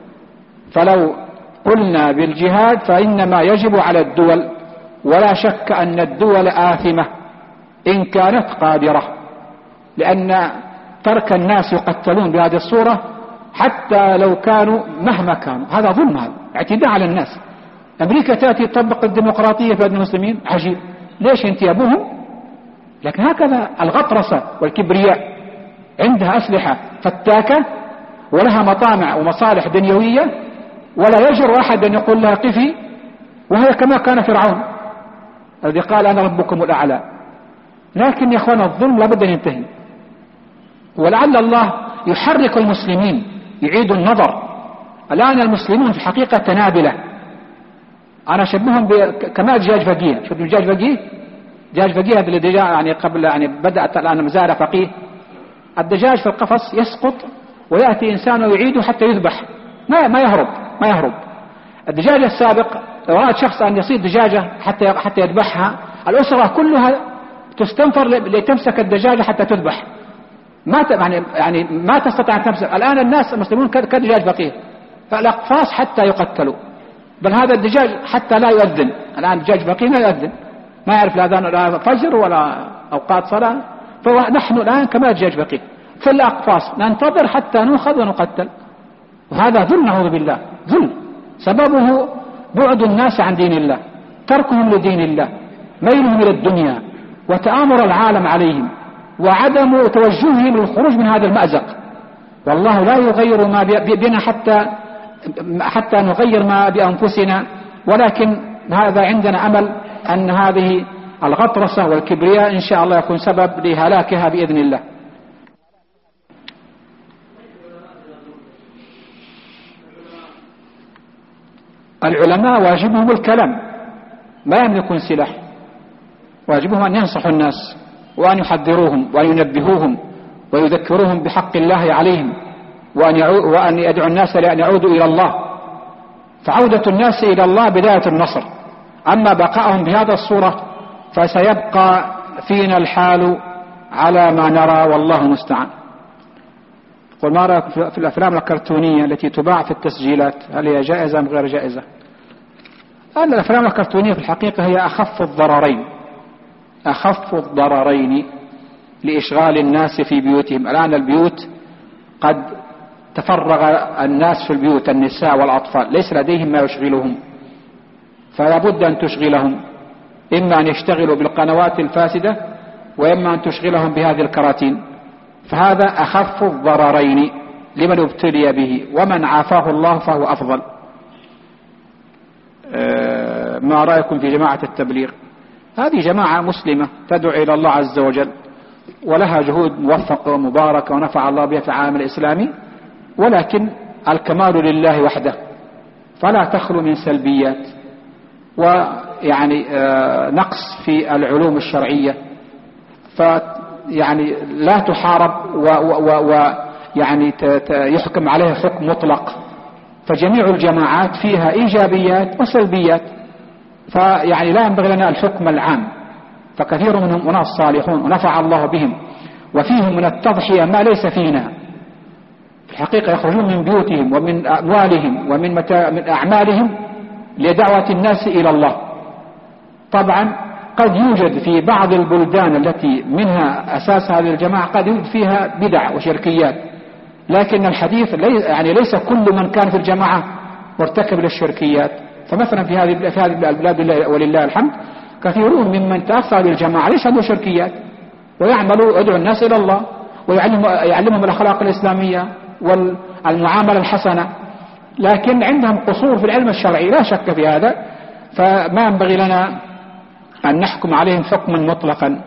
فلو قلنا بالجهاد فإنما يجب على الدول، ولا شك أن الدول آثمة إن كانت قادرة، لأن ترك الناس يقتلون بهذه الصورة حتى لو كانوا مهما كانوا، هذا ظلم، هذا اعتداء على الناس. أمريكا تأتي تطبق الديمقراطية في بلاد المسلمين، عجيب، ليش ينتيبوهم؟ لكن هكذا الغطرسة والكبرياء، عندها أسلحة فتاكة ولها مطامع ومصالح دنيوية، ولا يجر أحد أن يقول لها قفي، وهي كما كان فرعون الذي قال أنا ربكم الأعلى. لكن يا أخوانا الظلم لابد أن ينتهي، ولعل الله يحرك المسلمين يعيدوا النظر. الآن المسلمون في حقيقة تنابلة، أنا أشبههم كما دجاج فقيه. شوف دجاج فقيه، دجاج فقيه هذا الذي يعني قبل بدأت الآن مزارع فقيه. الدجاج في القفص يسقط ويأتي إنسان ويعيده حتى يذبح، ما يهرب. الدجاج السابق لو أراد شخص أن يصيد دجاجة حتى يذبحها، الأسرة كلها تستنفر لتمسك الدجاجة حتى تذبح، ما تستطيع أن تمسك. الآن الناس المسلمون كدجاج فقيه، فالأقفاص حتى يقتلوا. بل هذا الدجاج حتى لا يؤذن، الآن دجاج فقيه لا يؤذن، ما يعرف لا فجر ولا أوقات صلاة. فنحن الآن كما دجاج فقيه في الأقفاص ننتظر حتى نؤخذ ونقتل، وهذا ظلم نعوذ بالله. ظلم سببه بعد الناس عن دين الله، تركهم لدين الله، ميلهم إلى الدنيا، وتآمر العالم عليهم، وعدم توجههم للخروج من هذا المأزق. والله لا يغير ما بنا حتى نغير ما بأنفسنا. ولكن هذا عندنا أمل أن هذه الغطرسة والكبرياء إن شاء الله يكون سبب لهلاكها بإذن الله. العلماء واجبهم الكلام، ما يملكون سلاح، واجبهم أن ينصحوا الناس وأن يحذروهم وأن ينبهوهم ويذكروهم بحق الله عليهم، وأن يدعو الناس لأن يعودوا إلى الله. فعودة الناس إلى الله بداية النصر. أما بقائهم بهذا الصورة فسيبقى فينا الحال على ما نرى، والله المستعان. قل ما رأيك في الأفلام الكرتونية التي تباع في التسجيلات، هل هي جائزة أم غير جائزة؟ الأفلام الكرتونية في الحقيقة هي أخف الضررين لإشغال الناس في بيوتهم. الآن البيوت قد تفرغ الناس في البيوت، النساء والأطفال ليس لديهم ما يشغلهم، فلا بد أن تشغلهم، إما أن يشتغلوا بالقنوات الفاسدة، وإما أن تشغلهم بهذه الكراتين. فهذا أخف الضررين لمن ابتلي به، ومن عافاه الله فهو أفضل. ما رأيكم في جماعة التبليغ؟ هذه جماعة مسلمة تدعو إلى الله عز وجل، ولها جهود موفقة ومباركة ونفع الله بها في العالم الإسلامي، ولكن الكمال لله وحده، فلا تخلو من سلبيات ويعني نقص في العلوم الشرعية، فيعني لا تحارب ويعني يحكم عليها حكم مطلق، فجميع الجماعات فيها إيجابيات وسلبيات، فيعني لا ينبغي لنا الحكم العام، فكثير منهم أناس صالحون ونفع الله بهم، وفيهم من التضحية ما ليس فينا في الحقيقة، يخرجون من بيوتهم ومن أموالهم ومن أعمالهم لدعوة الناس إلى الله. طبعا قد يوجد في بعض البلدان التي منها أساس هذه الجماعة قد يوجد فيها بدع وشركيات، لكن الحديث يعني ليس كل من كان في الجماعة مرتكب للشركيات. فمثلا في هذه البلاد ولله الحمد كثيرون ممن تأثر بالجماعة ليس عنده شركيات، ويعملوا يدعو الناس إلى الله ويعلمهم الأخلاق الإسلامية والمعاملة الحسنة، لكن عندهم قصور في العلم الشرعي لا شك في هذا، فما ينبغي لنا أن نحكم عليهم حكما مطلقا.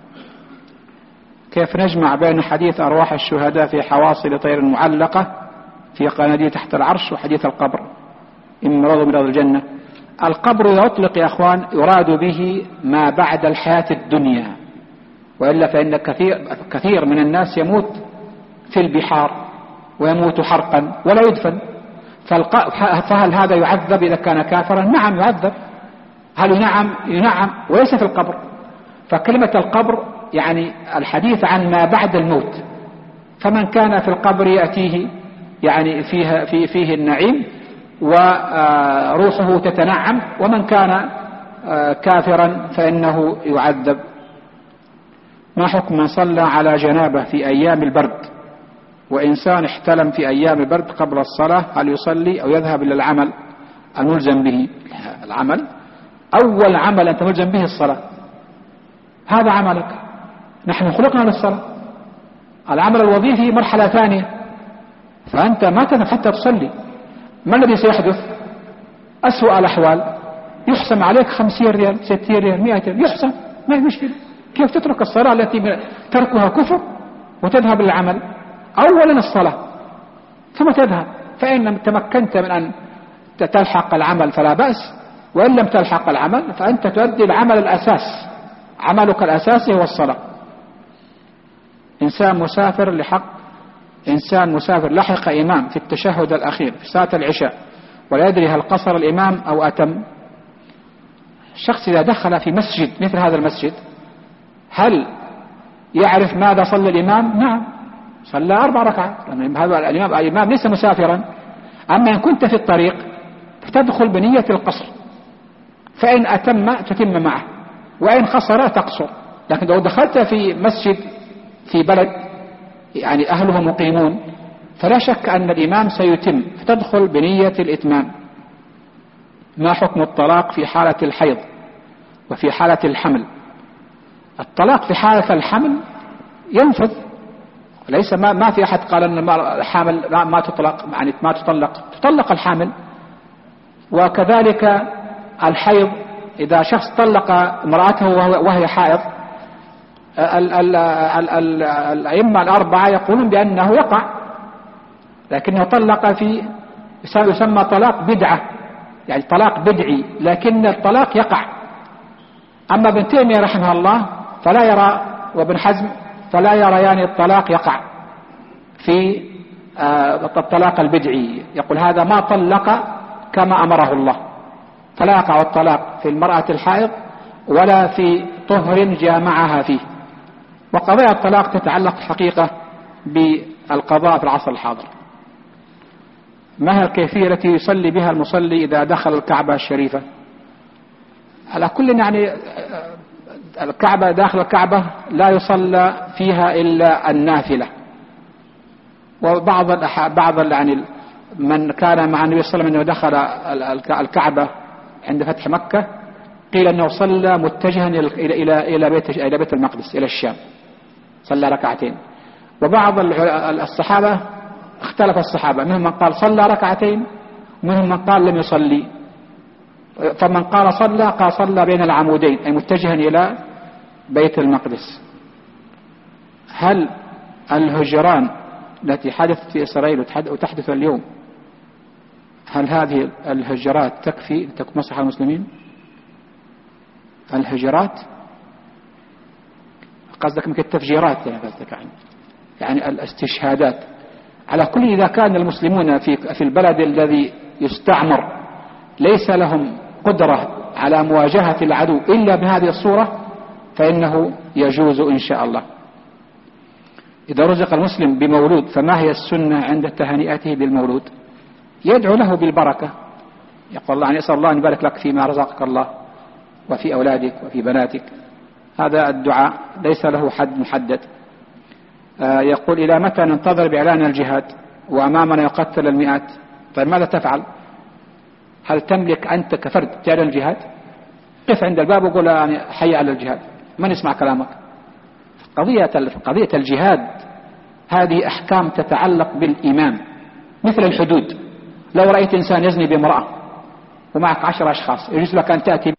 كيف نجمع بين حديث أرواح الشهداء في حواصل طير معلقة في قناديل تحت العرش وحديث القبر إما روض من رياض الجنة؟ القبر إذا أطلق يا أخوان يراد به ما بعد الحياة الدنيا، وإلا فإن كثير من الناس يموت في البحار ويموت حرقا ولا يدفن، فهل هذا يعذب إذا كان كافرا؟ نعم يعذب. هل ينعم وليس في القبر. فكلمة القبر يعني الحديث عن ما بعد الموت، فمن كان في القبر يأتيه يعني فيه النعيم وروحه تتنعم، ومن كان كافرا فإنه يعذب. ما حكم من صلى على جنابه في أيام البرد، وإنسان احتلم في أيام البرد قبل الصلاة، هل يصلي أو يذهب إلى العمل الملزم به؟ العمل أول عمل أنت ملزم به الصلاة، هذا عملك، نحن خلقنا للصلاة. العمل الوظيفي مرحلة ثانية، فأنت ما تذهب حتى تصلي. ما الذي سيحدث؟ أسوأ الأحوال يحسم عليك 50 ريال 60 ريال 100 ريال، يحسم، ما هي مشكلة. كيف تترك الصلاة التي تركها كفر وتذهب للعمل؟ أولا الصلاة ثم تذهب، فإن لم تمكنت من أن تلحق العمل فلا بأس، وإن لم تلحق العمل فأنت تؤدي العمل الأساس، عملك الأساسي هو الصلاة. إنسان مسافر لحق إمام في التشهد الأخير في ساعة العشاء ولا يدري هل قصر الإمام أو أتم. الشخص إذا دخل في مسجد مثل هذا المسجد هل يعرف ماذا صلى الإمام؟ نعم، صلى 4 ركعات، لأن هذا الإمام ليس مسافرا. أما إن كنت في الطريق فتدخل بنية القصر، فإن أتم تتم معه، وإن خسر تقصر. لكن لو دخلت في مسجد في بلد يعني أهله مقيمون فلا شك أن الإمام سيتم، فتدخل بنية الإتمام. ما حكم الطلاق في حالة الحيض وفي حالة الحمل؟ الطلاق في حالة الحمل ينفذ، ليس ما في أحد قال أن الحامل ما تطلق، يعني ما تطلق الحامل. وكذلك الحيض، إذا شخص طلق امرأته وهي حائض، الأئمة الأربعة يقولون بأنه يقع، لكنه طلق في يسمى طلاق بدعة، يعني طلاق بدعي، لكن الطلاق يقع. أما ابن تيمية رحمه الله فلا يرى، وابن حزم فلا يريان الطلاق يقع في الطلاق البدعي، يقول هذا ما طلق كما أمره الله، فلا يقع الطلاق في المرأة الحائض ولا في طهر جامعها فيه. وقضايا الطلاق تتعلق الحقيقة بالقضاء في العصر الحاضر. ما هي الكيفية التي يصلي بها المصلي إذا دخل الكعبة الشريفة؟ على كل يعني الكعبة، داخل الكعبة لا يصلى فيها إلا النافلة. وبعض يعني من كان مع النبي صلى الله عليه وسلم أنه دخل الكعبة عند فتح مكة قيل أنه صلى متجها إلى بيت المقدس، إلى الشام، صلى ركعتين. وبعض الصحابة اختلف الصحابة، منهم من قال صلى ركعتين ومنهم من قال لم يصلي. فمن قال صلى قال صلى بين العمودين أي متجها إلى بيت المقدس. هل الهجران التي حدثت في إسرائيل وتحدث اليوم، هل هذه الهجرات تكفي لتكون مصلحة المسلمين؟ الهجرات قصدك مثل التفجيرات يعني الاستشهادات. على كل إذا كان المسلمون في البلد الذي يستعمر ليس لهم قدرة على مواجهة العدو إلا بهذه الصورة فإنه يجوز إن شاء الله. إذا رزق المسلم بمولود فما هي السنة عند تهنئته بالمولود؟ يدعو له بالبركة، يقول الله أسأل الله أن يبارك لك فيما رزقك الله وفي أولادك وفي بناتك. هذا الدعاء ليس له حد محدد. يقول إلى متى ننتظر بإعلان الجهاد وأمامنا يقتل المئات؟ طيب ماذا تفعل؟ هل تملك أنت كفرد تعلن الجهاد؟ قف عند الباب وقول يعني حي على الجهاد، من يسمع كلامك؟ قضية الجهاد هذه أحكام تتعلق بالإيمان، مثل الحدود. لو رأيت إنسان يزني بامرأة ومعك 10 أشخاص يجوز لك أن تأتي